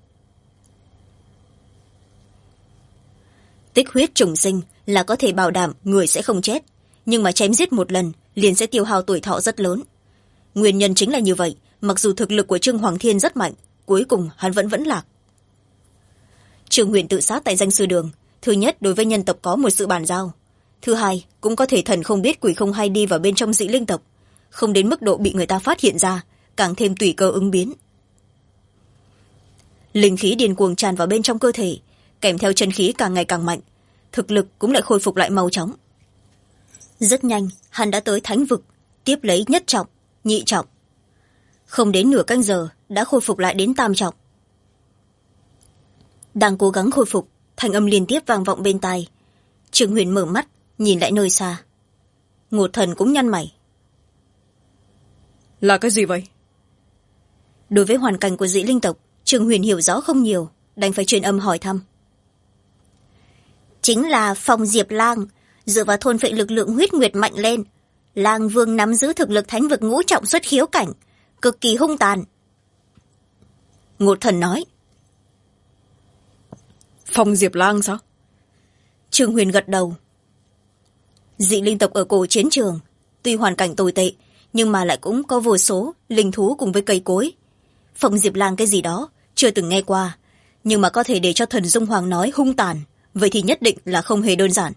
Tích huyết trùng sinh là có thể bảo đảm người sẽ không chết, nhưng mà chém giết một lần liền sẽ tiêu hao tuổi thọ rất lớn. Nguyên nhân chính là như vậy, mặc dù thực lực của Trương Hoàng Thiên rất mạnh, cuối cùng hắn vẫn lạc. Trương Huyền tự sát tại danh sư đường, thứ nhất đối với nhân tộc có một sự bàn giao, thứ hai cũng có thể thần không biết quỷ không hay đi vào bên trong dị linh tộc, không đến mức độ bị người ta phát hiện ra, càng thêm tùy cơ ứng biến. Linh khí điên cuồng tràn vào bên trong cơ thể, kèm theo chân khí càng ngày càng mạnh, thực lực cũng lại khôi phục lại mau chóng. Rất nhanh hắn đã tới thánh vực, tiếp lấy nhất trọng, nhị trọng, không đến nửa canh giờ đã khôi phục lại đến tam trọng. Đang cố gắng khôi phục, thanh âm liên tiếp vang vọng bên tai. Trương Huyền mở mắt nhìn lại nơi xa. Ngột Thần cũng nhăn mày. Là cái gì vậy? Đối với hoàn cảnh của dị linh tộc, Trương Huyền hiểu rõ không nhiều, đành phải truyền âm hỏi thăm. Chính là Phong Diệp Lang, dựa vào thôn phệ lực lượng huyết nguyệt mạnh lên, Lang Vương nắm giữ thực lực thánh vực ngũ trọng xuất khiếu cảnh, cực kỳ hung tàn. Ngột Thần nói. Phong Diệp Lang sao? Trương Huyền gật đầu. Dị linh tộc ở cổ chiến trường, tuy hoàn cảnh tồi tệ, nhưng mà lại cũng có vô số linh thú cùng với cây cối. Phong Diệp Lang cái gì đó, chưa từng nghe qua, nhưng mà có thể để cho Thần Dung Hoàng nói hung tàn, vậy thì nhất định là không hề đơn giản.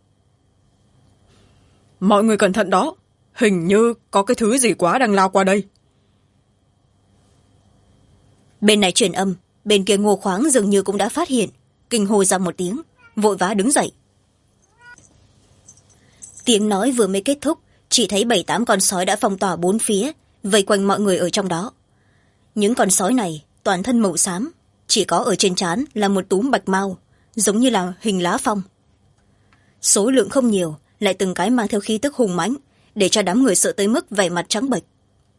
Mọi người cẩn thận đó, hình như có cái thứ gì quá đang lao qua đây. Bên này truyền âm, bên kia Ngô Khoáng dường như cũng đã phát hiện, kinh hô ra một tiếng, vội vã đứng dậy. Tiếng nói vừa mới kết thúc, chỉ thấy 7-8 con sói đã phong tỏa bốn phía, vây quanh mọi người ở trong đó. Những con sói này toàn thân màu xám, chỉ có ở trên trán là một túm bạch mau, giống như là hình lá phong. Số lượng không nhiều, lại từng cái mang theo khí tức hùng mãnh, để cho đám người sợ tới mức vẻ mặt trắng bệch.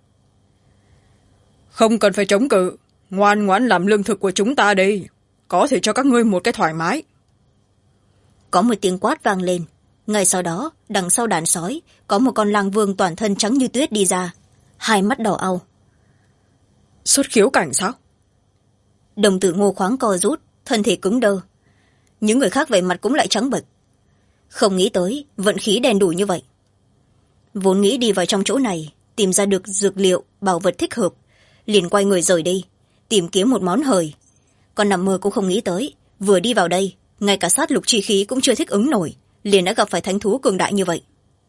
Không cần phải chống cự, ngoan ngoãn làm lương thực của chúng ta đi, có thể cho các ngươi một cái thoải mái. Có một tiếng quát vang lên, ngay sau đó đằng sau đàn sói có một con lang vương toàn thân trắng như tuyết đi ra, hai mắt đỏ au. Xuất khiếu cảnh sao? Đồng tử Ngô Khoáng co rút, thân thể cứng đơ. Những người khác về mặt cũng lại trắng bệch. Không nghĩ tới vận khí đen đủ như vậy. Vốn nghĩ đi vào trong chỗ này tìm ra được dược liệu bảo vật thích hợp, liền quay người rời đi tìm kiếm một món hời. Còn nằm mơ cũng không nghĩ tới, vừa đi vào đây ngay cả sát lục chi khí cũng chưa thích ứng nổi, liền đã gặp phải thánh thú cường đại như vậy.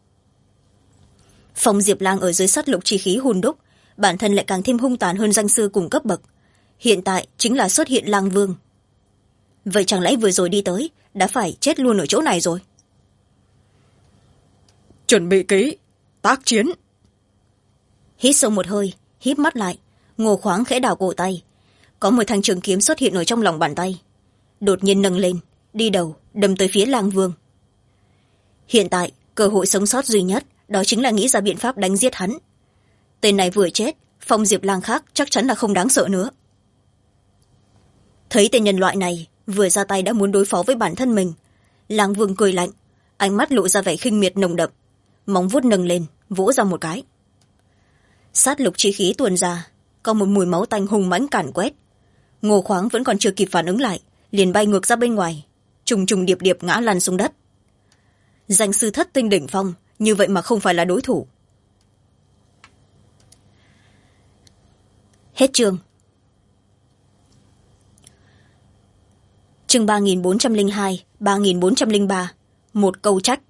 Phong Diệp Lang ở dưới sát lục chi khí hun đúc, bản thân lại càng thêm hung tàn hơn danh sư cùng cấp bậc, hiện tại chính là xuất hiện lang vương. Vậy chẳng lẽ vừa rồi đi tới đã phải chết luôn ở chỗ này rồi? Chuẩn bị kỹ, tác chiến. Hít sâu một hơi, híp mắt lại, Ngô Khoáng khẽ đảo cổ tay, có một thanh trường kiếm xuất hiện ở trong lòng bàn tay, đột nhiên nâng lên, đi đầu đâm tới phía lang vương. Hiện tại cơ hội sống sót duy nhất đó chính là nghĩ ra biện pháp đánh giết hắn. Tên này vừa chết, Phong Diệp Lang khác chắc chắn là không đáng sợ nữa. Thấy tên nhân loại này vừa ra tay đã muốn đối phó với bản thân mình, lang vương cười lạnh, ánh mắt lộ ra vẻ khinh miệt nồng đậm, móng vuốt nâng lên vỗ ra một cái. Sát lục chi khí tuôn ra, có một mùi máu tanh hung mãnh càn quét. Ngô Khoáng vẫn còn chưa kịp phản ứng lại, liền bay ngược ra bên ngoài, trùng trùng điệp điệp ngã lăn xuống đất. Danh sư thất tinh đỉnh phong như vậy mà không phải là đối thủ. Hết chương. Chương 3402, 3403. Một câu trách.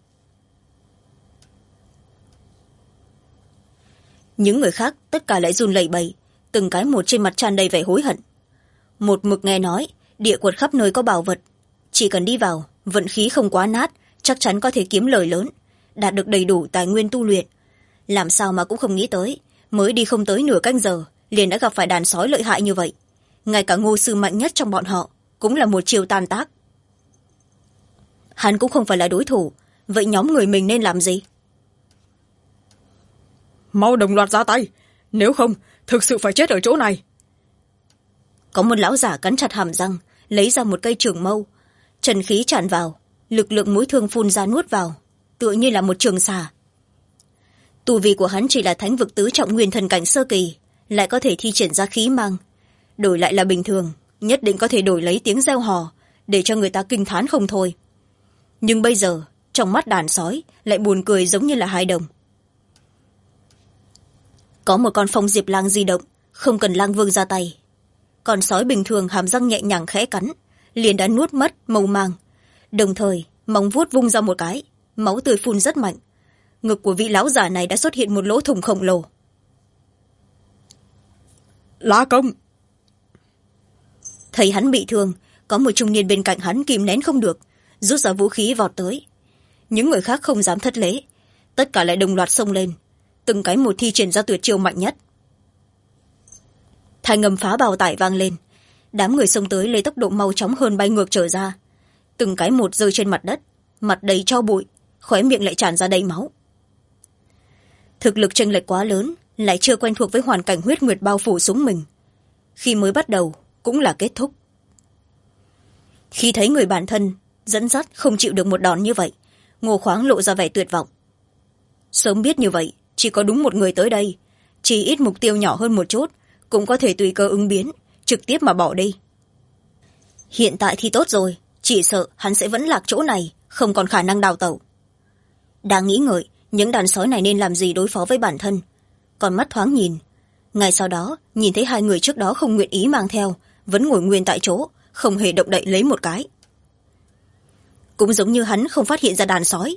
Những người khác tất cả lại run lẩy bẩy, từng cái một trên mặt tràn đầy vẻ hối hận. Một mực nghe nói địa quật khắp nơi có bảo vật, chỉ cần đi vào vận khí không quá nát chắc chắn có thể kiếm lời lớn, đạt được đầy đủ tài nguyên tu luyện. Làm sao mà cũng không nghĩ tới, mới đi không tới nửa canh giờ liền đã gặp phải đàn sói lợi hại như vậy. Ngay cả Ngô sư mạnh nhất trong bọn họ cũng là một chiều tan tác. Hắn cũng không phải là đối thủ, vậy nhóm người mình nên làm gì? Mau đồng loạt ra tay, nếu không thực sự phải chết ở chỗ này. Có một lão giả cắn chặt hàm răng, lấy ra một cây trường mâu, trần khí tràn vào, lực lượng mũi thương phun ra nuốt vào, tựa như là một trường xà. Tu vi của hắn chỉ là thánh vực tứ trọng nguyên thần cảnh sơ kỳ, lại có thể thi triển ra khí mang, đổi lại là bình thường nhất định có thể đổi lấy tiếng reo hò để cho người ta kinh thán không thôi. Nhưng bây giờ trong mắt đàn sói lại buồn cười giống như là hài đồng. Có một con Phong Diệp Lang di động, không cần lang vương ra tay, con sói bình thường hàm răng nhẹ nhàng khẽ cắn liền đã nuốt mất màu màng, đồng thời móng vuốt vung ra một cái, máu tươi phun rất mạnh. Ngực của vị lão giả này đã xuất hiện một lỗ thủng khổng lồ. Lá công. Thấy hắn bị thương, có một trung niên bên cạnh hắn kìm nén không được, rút ra vũ khí vọt tới. Những người khác không dám thất lễ, tất cả lại đồng loạt xông lên, từng cái một thi triển ra tuyệt chiêu mạnh nhất. Thanh ngầm phá bào tải vang lên, đám người xông tới lấy tốc độ mau chóng hơn bay ngược trở ra, từng cái một rơi trên mặt đất, mặt đầy tro bụi, khóe miệng lại tràn ra đầy máu. Thực lực chênh lệch quá lớn, lại chưa quen thuộc với hoàn cảnh huyết nguyệt bao phủ xuống mình, khi mới bắt đầu cũng là kết thúc. Khi thấy người bản thân dẫn dắt không chịu được một đòn như vậy, Ngô Khoáng lộ ra vẻ tuyệt vọng. Sớm biết như vậy, chỉ có đúng một người tới đây, chỉ ít mục tiêu nhỏ hơn một chút cũng có thể tùy cơ ứng biến, trực tiếp mà bỏ đi. Hiện tại thì tốt rồi, chỉ sợ hắn sẽ vẫn lạc chỗ này, không còn khả năng đào tẩu. Đang nghĩ ngợi những đàn sói này nên làm gì đối phó với bản thân, còn mắt thoáng nhìn, ngay sau đó nhìn thấy hai người trước đó không nguyện ý mang theo vẫn ngồi nguyên tại chỗ, không hề động đậy lấy một cái. Cũng giống như hắn không phát hiện ra đàn sói.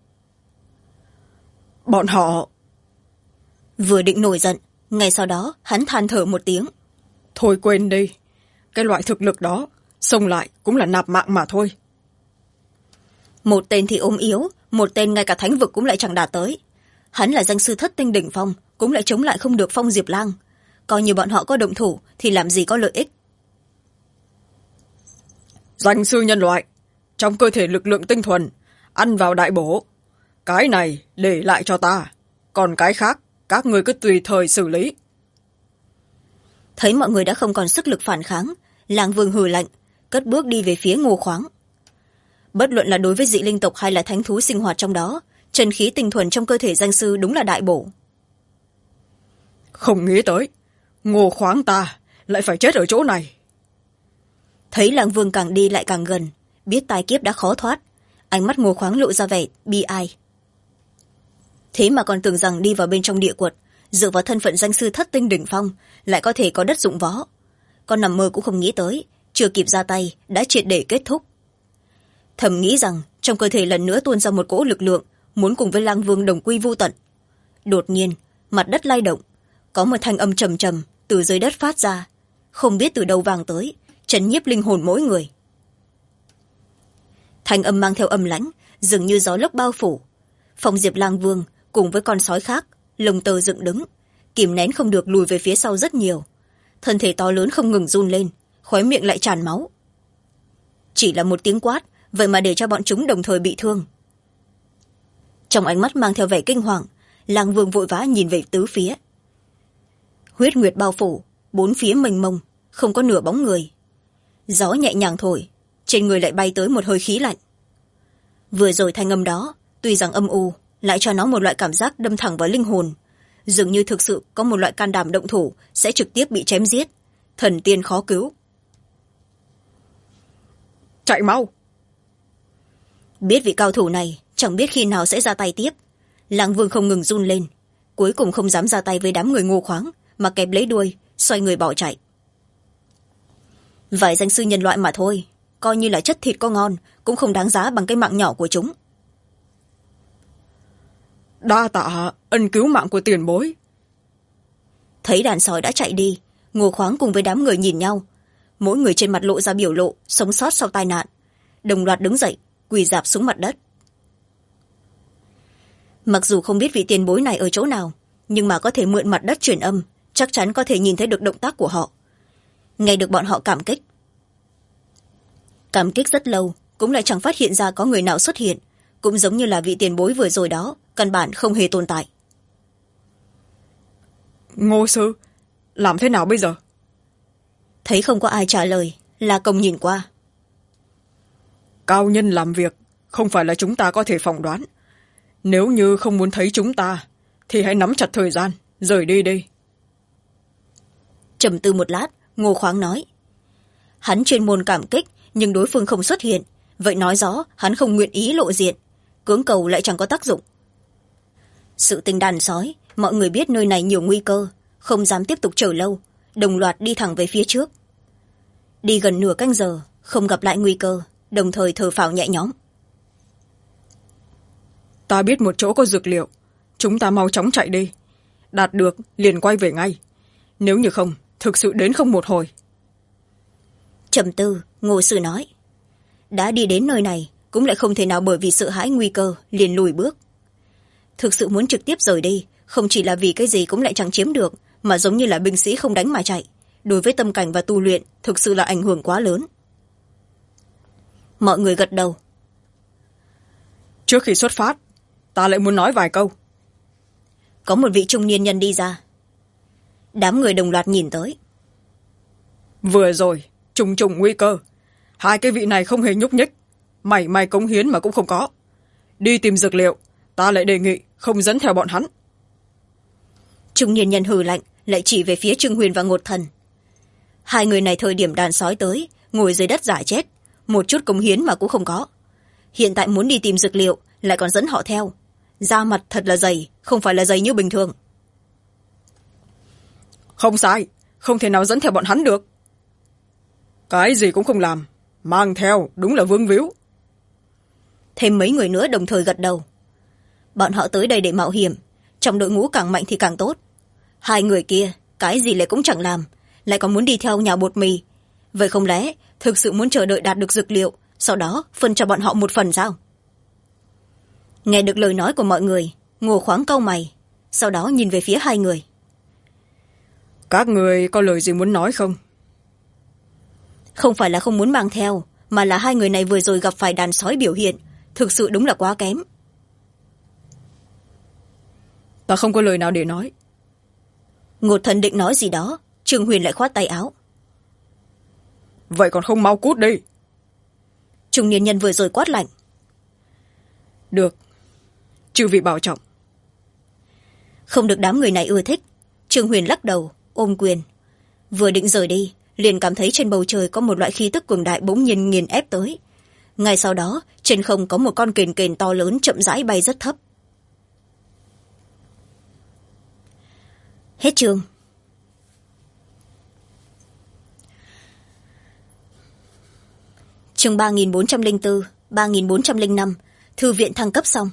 Bọn họ... Vừa định nổi giận, ngay sau đó hắn than thở một tiếng. Thôi quên đi, cái loại thực lực đó xông lại cũng là nạp mạng mà thôi. Một tên thì ốm yếu, một tên ngay cả thánh vực cũng lại chẳng đạt tới. Hắn là danh sư thất tinh đỉnh phong, cũng lại chống lại không được Phong Diệp Lang. Coi như bọn họ có động thủ thì làm gì có lợi ích. Danh sư nhân loại, trong cơ thể lực lượng tinh thuần, ăn vào đại bổ. Cái này để lại cho ta, còn cái khác các người cứ tùy thời xử lý. Thấy mọi người đã không còn sức lực phản kháng, Lang Vương hừ lạnh, cất bước đi về phía Ngô Khoáng. bất luận là đối với dị linh tộc hay là thánh thú sinh hoạt trong đó, chân khí tinh thuần trong cơ thể danh sư đúng là đại bổ. Không nghĩ tới Ngô Khoáng ta lại phải chết ở chỗ này. Thấy Lang Vương càng đi lại càng gần, biết tai kiếp đã khó thoát, ánh mắt Ngô Khoáng lộ ra vẻ bi ai. Thế mà còn tưởng rằng đi vào bên trong địa quật, dựa vào thân phận danh sư thất tinh đỉnh phong lại có thể có đất dụng võ. Con nằm mơ cũng không nghĩ tới, chưa kịp ra tay đã triệt để kết thúc. Thầm nghĩ rằng trong cơ thể lần nữa tuôn ra một cỗ lực lượng, muốn cùng với Lang Vương đồng quy vu tận. Đột nhiên mặt đất lay động, có một thanh âm trầm trầm từ dưới đất phát ra, không biết từ đâu vang tới, trấn nhiếp linh hồn mỗi người. Thanh âm mang theo âm lãnh, dường như gió lốc bao phủ. Phong Diệp Lang Vương cùng với con sói khác lông tơ dựng đứng, kìm nén không được lùi về phía sau rất nhiều. Thân thể to lớn không ngừng run lên, khóe miệng lại tràn máu. Chỉ là một tiếng quát, vậy mà để cho bọn chúng đồng thời bị thương. Trong ánh mắt mang theo vẻ kinh hoàng, Lang Vương vội vã nhìn về tứ phía. Huyết nguyệt bao phủ, bốn phía mênh mông, không có nửa bóng người. Gió nhẹ nhàng thổi, trên người lại bay tới một hơi khí lạnh. Vừa rồi thanh âm đó, tuy rằng âm u, lại cho nó một loại cảm giác đâm thẳng vào linh hồn, dường như thực sự có một loại can đảm động thủ sẽ trực tiếp bị chém giết, thần tiên khó cứu. Chạy mau! Biết vị cao thủ này chẳng biết khi nào sẽ ra tay tiếp, Lang Vương không ngừng run lên, cuối cùng không dám ra tay với đám người Ngô Khoáng, mà kẹp lấy đuôi xoay người bỏ chạy. Vài danh sư nhân loại mà thôi, coi như là chất thịt có ngon cũng không đáng giá bằng cái mạng nhỏ của chúng. Đa tạ ân cứu mạng của tiền bối. Thấy đàn sói đã chạy đi, Ngô Khoáng cùng với đám người nhìn nhau, mỗi người trên mặt lộ ra biểu lộ sống sót sau tai nạn, đồng loạt đứng dậy quỳ rạp xuống mặt đất. Mặc dù không biết vị tiền bối này ở chỗ nào, nhưng mà có thể mượn mặt đất truyền âm, chắc chắn có thể nhìn thấy được động tác của họ, nghe được bọn họ cảm kích. Cảm kích rất lâu cũng lại chẳng phát hiện ra có người nào xuất hiện, cũng giống như là vị tiền bối vừa rồi đó căn bản không hề tồn tại. Ngô sư, làm thế nào bây giờ? Thấy không có ai trả lời, La Công nhìn qua. Cao nhân làm việc không phải là chúng ta có thể phỏng đoán. Nếu như không muốn thấy chúng ta thì hãy nắm chặt thời gian rời đi đi. Trầm tư một lát, Ngô Khoáng nói. Hắn chuyên môn cảm kích, nhưng đối phương không xuất hiện, vậy nói rõ hắn không nguyện ý lộ diện, cưỡng cầu lại chẳng có tác dụng. Sự tình đàn sói, mọi người biết nơi này nhiều nguy cơ, không dám tiếp tục chờ lâu, đồng loạt đi thẳng về phía trước. Đi gần nửa canh giờ, không gặp lại nguy cơ, đồng thời thở phào nhẹ nhõm. Ta biết một chỗ có dược liệu, chúng ta mau chóng chạy đi. Đạt được liền quay về ngay, nếu như không thực sự đến không một hồi. Trầm tư, Ngô sư nói. Đã đi đến nơi này cũng lại không thể nào bởi vì sợ hãi nguy cơ liền lùi bước. Thực sự muốn trực tiếp rời đi, không chỉ là vì cái gì cũng lại chẳng chiếm được, mà giống như là binh sĩ không đánh mà chạy, đối với tâm cảnh và tu luyện thực sự là ảnh hưởng quá lớn. Mọi người gật đầu. Trước khi xuất phát, ta lại muốn nói vài câu. Có một vị trung niên nhân đi ra. Đám người đồng loạt nhìn tới. Vừa rồi trùng trùng nguy cơ, hai cái vị này không hề nhúc nhích, mảy may cống hiến mà cũng không có. Đi tìm dược liệu, ta lại đề nghị không dẫn theo bọn hắn. Trung niên nhân hừ lạnh, lại chỉ về phía Trương Huyền và Ngột Thần. Hai người này thời điểm đàn sói tới, ngồi dưới đất giả chết, một chút cống hiến mà cũng không có. Hiện tại muốn đi tìm dược liệu, lại còn dẫn họ theo. Da mặt thật là dày, không phải là dày như bình thường. Không sai, không thể nào dẫn theo bọn hắn được. Cái gì cũng không làm, mang theo đúng là vương víu. Thêm mấy người nữa đồng thời gật đầu. Bọn họ tới đây để mạo hiểm, trong đội ngũ càng mạnh thì càng tốt. Hai người kia cái gì lại cũng chẳng làm, lại còn muốn đi theo nhà bột mì. Vậy không lẽ thực sự muốn chờ đợi đạt được dược liệu, sau đó phân cho bọn họ một phần sao? Nghe được lời nói của mọi người, Ngô Khoáng cau mày, sau đó nhìn về phía hai người. Các người có lời gì muốn nói không? Không phải là không muốn mang theo, mà là hai người này vừa rồi gặp phải đàn sói biểu hiện, thực sự đúng là quá kém. Ta không có lời nào để nói. Ngột Thần định nói gì đó, Trương Huyền lại khoát tay áo. Vậy còn không mau cút đi. trung niên nhân vừa rồi quát lạnh. Được, chư vị bảo trọng. Không được đám người này ưa thích, Trương Huyền lắc đầu ôm quyền. Vừa định rời đi, liền cảm thấy trên bầu trời có một loại khí tức cường đại bỗng nhiên nghiền ép tới. Ngay sau đó, trên không có một con kền kền to lớn chậm rãi bay rất thấp. Hết chương. Chương 3404, 3405, thư viện thăng cấp xong.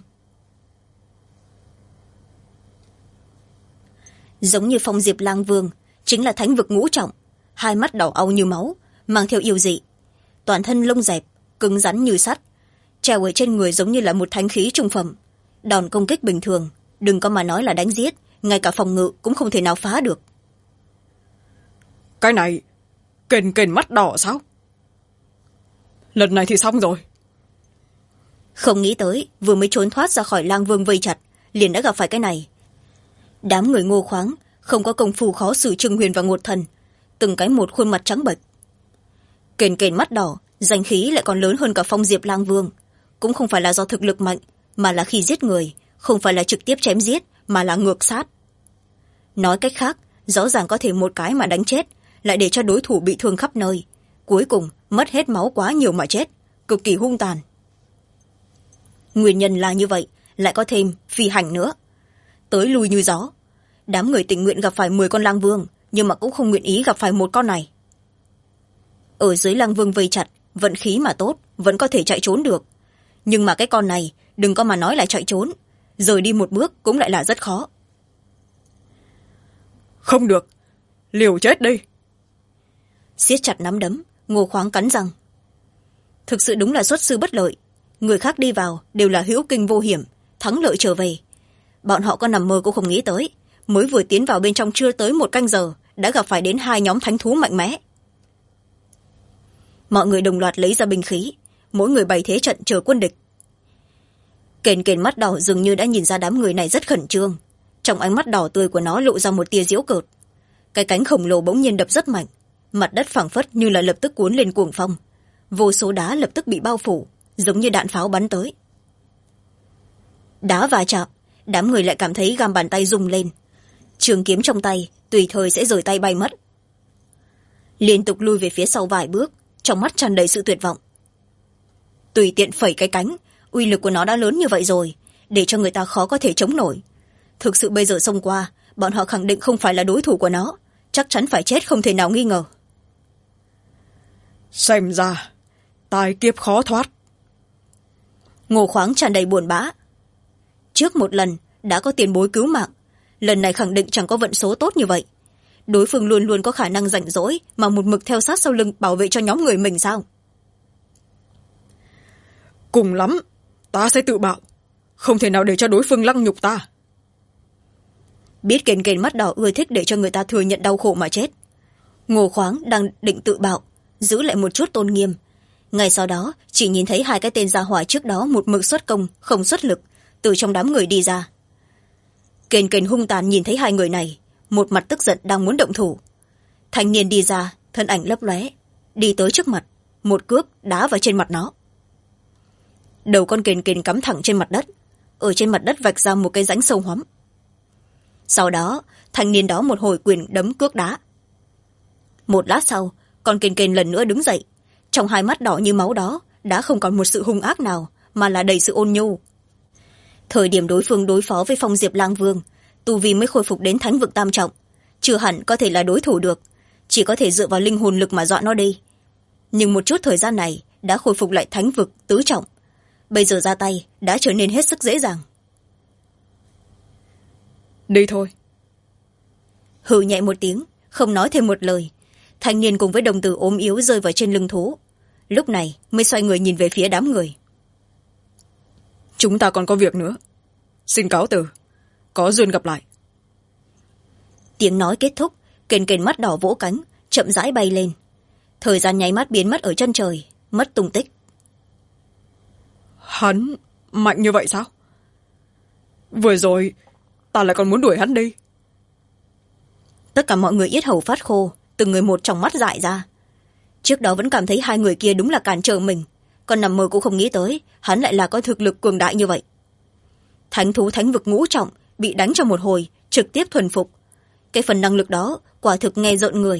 Giống như phong diệp lang vương, chính là thánh vực ngũ trọng, hai mắt đỏ au như máu, mang theo yêu dị, toàn thân lông dẹp, cứng rắn như sắt, treo ở trên người giống như là một thánh khí trung phẩm. Đòn công kích bình thường, đừng có mà nói là đánh giết, ngay cả phòng ngự cũng không thể nào phá được. Cái này kền kền mắt đỏ sao? Lần này thì xong rồi. Không nghĩ tới vừa mới trốn thoát ra khỏi lang vương vây chặt, liền đã gặp phải cái này. Đám người Ngô Khoáng không có công phu khó xử Trương Huyền và Ngột Thần, từng cái một khuôn mặt trắng bệch. Kền kền mắt đỏ, danh khí lại còn lớn hơn cả phong diệp lang vương. Cũng không phải là do thực lực mạnh, mà là khi giết người không phải là trực tiếp chém giết, mà là ngược sát. Nói cách khác, rõ ràng có thể một cái mà đánh chết, lại để cho đối thủ bị thương khắp nơi, cuối cùng mất hết máu quá nhiều mà chết, cực kỳ hung tàn. Nguyên nhân là như vậy, lại có thêm phi hành nữa, tới lui như gió. Đám người tình nguyện gặp phải 10 con lang vương, nhưng mà cũng không nguyện ý gặp phải một con này. Ở dưới lang vương vây chặt, vận khí mà tốt vẫn có thể chạy trốn được, nhưng mà cái con này đừng có mà nói là chạy trốn, rời đi một bước cũng lại là rất khó. Không được, liều chết đi. Siết chặt nắm đấm, Ngô Khoáng cắn răng. Thực sự đúng là xuất sư bất lợi, người khác đi vào đều là hữu kinh vô hiểm, thắng lợi trở về. Bọn họ có nằm mơ cũng không nghĩ tới, mới vừa tiến vào bên trong chưa tới 1 canh giờ đã gặp phải đến 2 nhóm thánh thú mạnh mẽ. Mọi người đồng loạt lấy ra binh khí, mỗi người bày thế trận chờ quân địch. Kền kền mắt đỏ dường như đã nhìn ra đám người này rất khẩn trương, trong ánh mắt đỏ tươi của nó lộ ra một tia giễu cợt. Cái cánh khổng lồ bỗng nhiên đập rất mạnh, mặt đất phảng phất như là lập tức cuốn lên cuồng phong, vô số đá lập tức bị bao phủ, giống như đạn pháo bắn tới. Đá va chạm, đám người lại cảm thấy gam bàn tay rung lên, trường kiếm trong tay tùy thời sẽ rời tay bay mất. Liên tục lui về phía sau vài bước, trong mắt tràn đầy sự tuyệt vọng. Tùy tiện phẩy cái cánh, uy lực của nó đã lớn như vậy rồi, để cho người ta khó có thể chống nổi. Thực sự bây giờ xông qua, bọn họ khẳng định không phải là đối thủ của nó, chắc chắn phải chết không thể nào nghi ngờ. Xem ra tai kiếp khó thoát. Ngô Khoáng tràn đầy buồn bã. Trước một lần đã có tiền bối cứu mạng, lần này khẳng định chẳng có vận số tốt như vậy. Đối phương luôn luôn có khả năng rảnh rỗi mà một mực theo sát sau lưng bảo vệ cho nhóm người mình sao? Cùng lắm ta sẽ tự bạo, không thể nào để cho đối phương lăng nhục ta. Biết kền kền mắt đỏ ưa thích để cho người ta thừa nhận đau khổ mà chết, Ngô Khoáng đang định tự bạo, giữ lại một chút tôn nghiêm. Ngay sau đó chỉ nhìn thấy 2 cái tên gia hỏa trước đó một mực xuất công không xuất lực từ trong đám người đi ra. Kền kền hung tàn nhìn thấy 2 người này, một mặt tức giận đang muốn động thủ. Thanh niên đi ra, thân ảnh lấp lóe, đi tới trước mặt, một cước đá vào trên mặt nó. Đầu con kền kền cắm thẳng trên mặt đất, ở trên mặt đất vạch ra một cái rãnh sâu hoắm. Sau đó thanh niên đó một hồi quyền đấm cước đá. Một lát sau, con kền kền lần nữa đứng dậy, trong 2 mắt đỏ như máu đó đã không còn một sự hung ác nào, mà là đầy sự ôn nhu. Thời điểm đối phương đối phó với phong diệp lang vương, tu vi mới khôi phục đến thánh vực tam trọng, chưa hẳn có thể là đối thủ được, chỉ có thể dựa vào linh hồn lực mà dọa nó đi. Nhưng một chút thời gian này đã khôi phục lại thánh vực tứ trọng, bây giờ ra tay đã trở nên hết sức dễ dàng. Đi thôi. Hừ nhẹ một tiếng, không nói thêm một lời, thanh niên cùng với đồng tử ốm yếu rơi vào trên lưng thú, lúc này mới xoay người nhìn về phía đám người. Chúng ta còn có việc nữa, xin cáo từ, có duyên gặp lại. Tiếng nói kết thúc, kền kền mắt đỏ vỗ cánh chậm rãi bay lên, thời gian nháy mắt biến mất ở chân trời, mất tung tích. Hắn mạnh như vậy sao? Vừa rồi ta lại còn muốn đuổi hắn đi. Tất cả mọi người yết hầu phát khô, từng người một trong mắt dại ra. Trước đó vẫn cảm thấy 2 người kia đúng là cản trở mình, còn nằm mơ cũng không nghĩ tới hắn lại là có thực lực cường đại như vậy. Thánh thú thánh vực ngũ trọng bị đánh trong một hồi trực tiếp thuần phục. Cái phần năng lực đó quả thực nghe rợn người.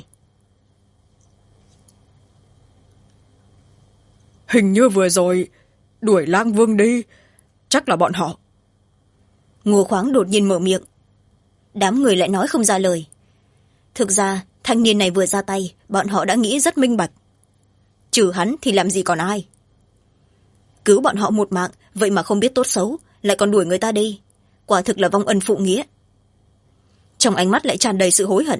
Hình như vừa rồi đuổi Lang Vương đi, chắc là bọn họ. Ngô Khoáng đột nhiên mở miệng. Đám người lại nói không ra lời. Thực ra thanh niên này vừa ra tay bọn họ đã nghĩ rất minh bạch. Trừ hắn thì làm gì còn ai. Cứu bọn họ một mạng vậy mà không biết tốt xấu, lại còn đuổi người ta đi, quả thực là vong ân phụ nghĩa. Trong ánh mắt lại tràn đầy sự hối hận.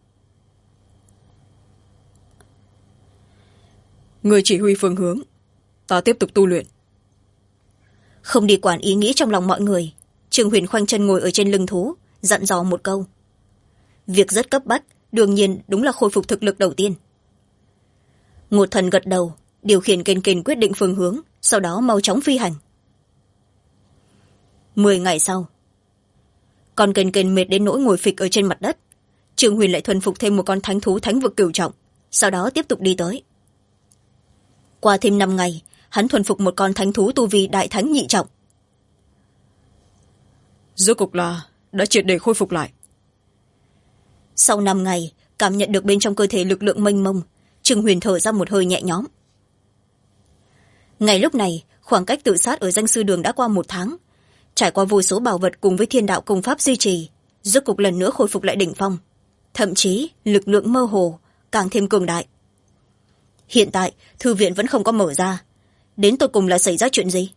Người chỉ huy phương hướng, ta tiếp tục tu luyện. Không đi quản ý nghĩ trong lòng mọi người, Trương Huyền khoanh chân ngồi ở trên lưng thú, dặn dò một câu. Việc rất cấp bách, đương nhiên đúng là khôi phục thực lực đầu tiên. Ngột Thần gật đầu, điều khiển kền kền quyết định phương hướng, sau đó mau chóng phi hành. 10 ngày sau, con kền kền mệt đến nỗi ngồi phịch ở trên mặt đất. Trương Huyền lại thuần phục thêm một con thánh thú thánh vực cửu trọng, sau đó tiếp tục đi tới. Qua thêm 5 ngày, hắn thuần phục một con thánh thú tu vi đại thánh nhị trọng. Rốt cục là đã triệt để khôi phục lại. Sau 5 ngày, cảm nhận được bên trong cơ thể lực lượng mênh mông, Trương Huyền thở ra một hơi nhẹ nhõm. Ngay lúc này, khoảng cách tự sát ở danh sư đường đã qua 1 tháng. Trải qua vô số bảo vật cùng với thiên đạo công pháp duy trì, rốt cục lần nữa khôi phục lại đỉnh phong. Thậm chí, lực lượng mơ hồ, càng thêm cường đại. Hiện tại, thư viện vẫn không có mở ra. Đến tột cùng là xảy ra chuyện gì?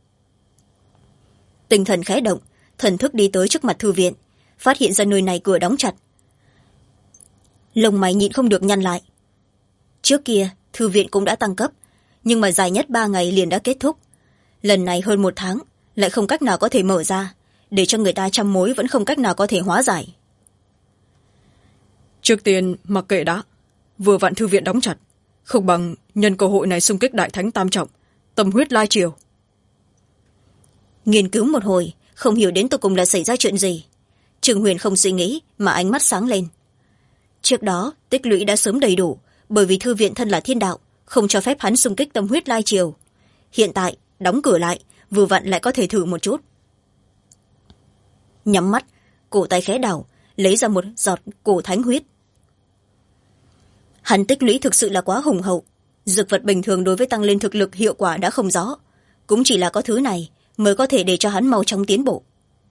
Tinh thần khẽ động, thần thức đi tới trước mặt thư viện, phát hiện ra nơi này cửa đóng chặt. Lông mày nhịn không được nhăn lại. Trước kia, thư viện cũng đã tăng cấp, nhưng mà dài nhất 3 ngày liền đã kết thúc. Lần này hơn 1 tháng, lại không cách nào có thể mở ra, để cho người ta trăm mối vẫn không cách nào có thể hóa giải. Trước tiên mặc kệ đã, vừa vặn thư viện đóng chặt, không bằng nhân cơ hội này xung kích đại thánh tam trọng, tâm huyết lai triều. Nghiên cứu một hồi, không hiểu đến tột cùng là xảy ra chuyện gì. Trương Huyền không suy nghĩ mà ánh mắt sáng lên. Trước đó tích lũy đã sớm đầy đủ, bởi vì thư viện thân là thiên đạo, không cho phép hắn xung kích tâm huyết lai triều. Hiện tại đóng cửa lại, vừa vặn lại có thể thử một chút. Nhắm mắt, cổ tay khẽ đảo, lấy ra một giọt cổ thánh huyết. Hắn tích lũy thực sự là quá hùng hậu, dược vật bình thường đối với tăng lên thực lực hiệu quả đã không rõ, cũng chỉ là có thứ này mới có thể để cho hắn mau chóng tiến bộ.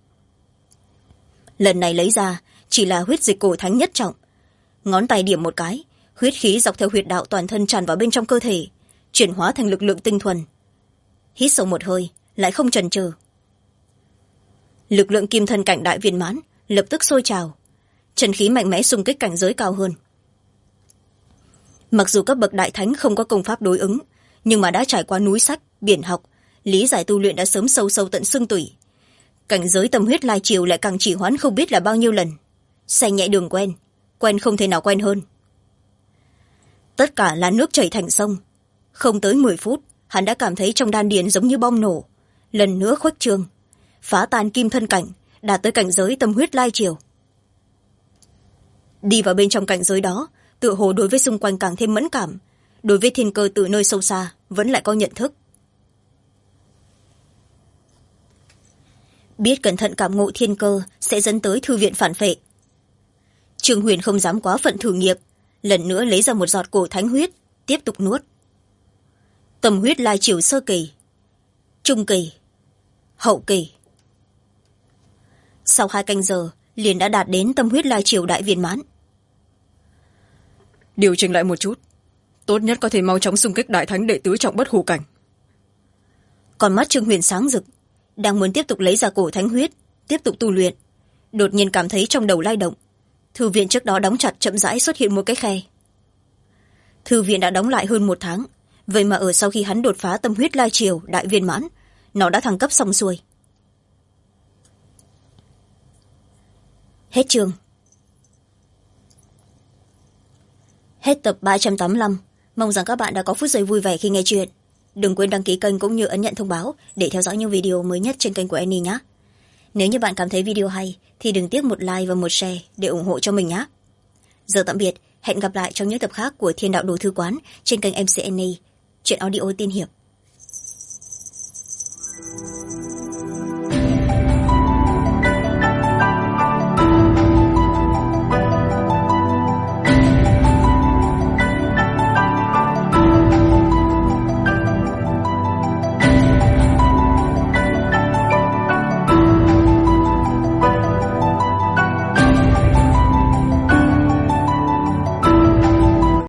Lần này lấy ra chỉ là huyết dịch cổ thánh nhất trọng, ngón tay điểm một cái, huyết khí dọc theo huyệt đạo toàn thân tràn vào bên trong cơ thể, chuyển hóa thành lực lượng tinh thuần. Hít sâu một hơi, lại không chần chừ. Lực lượng kim thân cảnh đại viên mãn lập tức sôi trào, chân khí mạnh mẽ xung kích cảnh giới cao hơn. Mặc dù các bậc đại thánh không có công pháp đối ứng, nhưng mà đã trải qua núi sách biển học, lý giải tu luyện đã sớm sâu sâu tận xương tủy. Cảnh giới tâm huyết lai triều lại càng chỉ hoãn không biết là bao nhiêu lần. Xe nhẹ đường quen, quen không thể nào quen hơn. Tất cả là nước chảy thành sông. Không tới 10 phút, hắn đã cảm thấy trong đan điền giống như bom nổ, lần nữa khuếch trương, phá tan kim thân cảnh, đạt tới cảnh giới tâm huyết lai triều. Đi vào bên trong cảnh giới đó, tựa hồ đối với xung quanh càng thêm mẫn cảm, đối với thiên cơ từ nơi sâu xa vẫn lại có nhận thức. Biết cẩn thận cảm ngộ thiên cơ sẽ dẫn tới thư viện phản phệ. Trương Huyền không dám quá phận thử nghiệp, lần nữa lấy ra một giọt cổ thánh huyết, tiếp tục nuốt. Tâm huyết lai triều sơ kỳ, trung kỳ, hậu kỳ. Sau 2 canh giờ liền đã đạt đến tâm huyết lai triều đại viên mãn. Điều chỉnh lại một chút, tốt nhất có thể mau chóng xung kích đại thánh đệ tứ trọng bất hủ cảnh. Còn mắt Trương Huyền sáng rực, đang muốn tiếp tục lấy ra cổ thánh huyết, tiếp tục tu luyện, đột nhiên cảm thấy trong đầu lay động. Thư viện trước đó đóng chặt chậm rãi xuất hiện một cái khe. Thư viện đã đóng lại hơn 1 tháng, vậy mà ở sau khi hắn đột phá tâm huyết lai triều đại viên mãn, nó đã thăng cấp xong xuôi. Hết chương. Hết tập 385. Mong rằng các bạn đã có phút giây vui vẻ khi nghe chuyện. Đừng quên đăng ký kênh cũng như ấn nhận thông báo để theo dõi những video mới nhất trên kênh của Annie nhé. Nếu như bạn cảm thấy video hay thì đừng tiếc một like và một share để ủng hộ cho mình nhé. Giờ tạm biệt, hẹn gặp lại trong những tập khác của Thiên Đạo Đồ Thư Quán trên kênh MC Annie, chuyện audio tiên hiệp.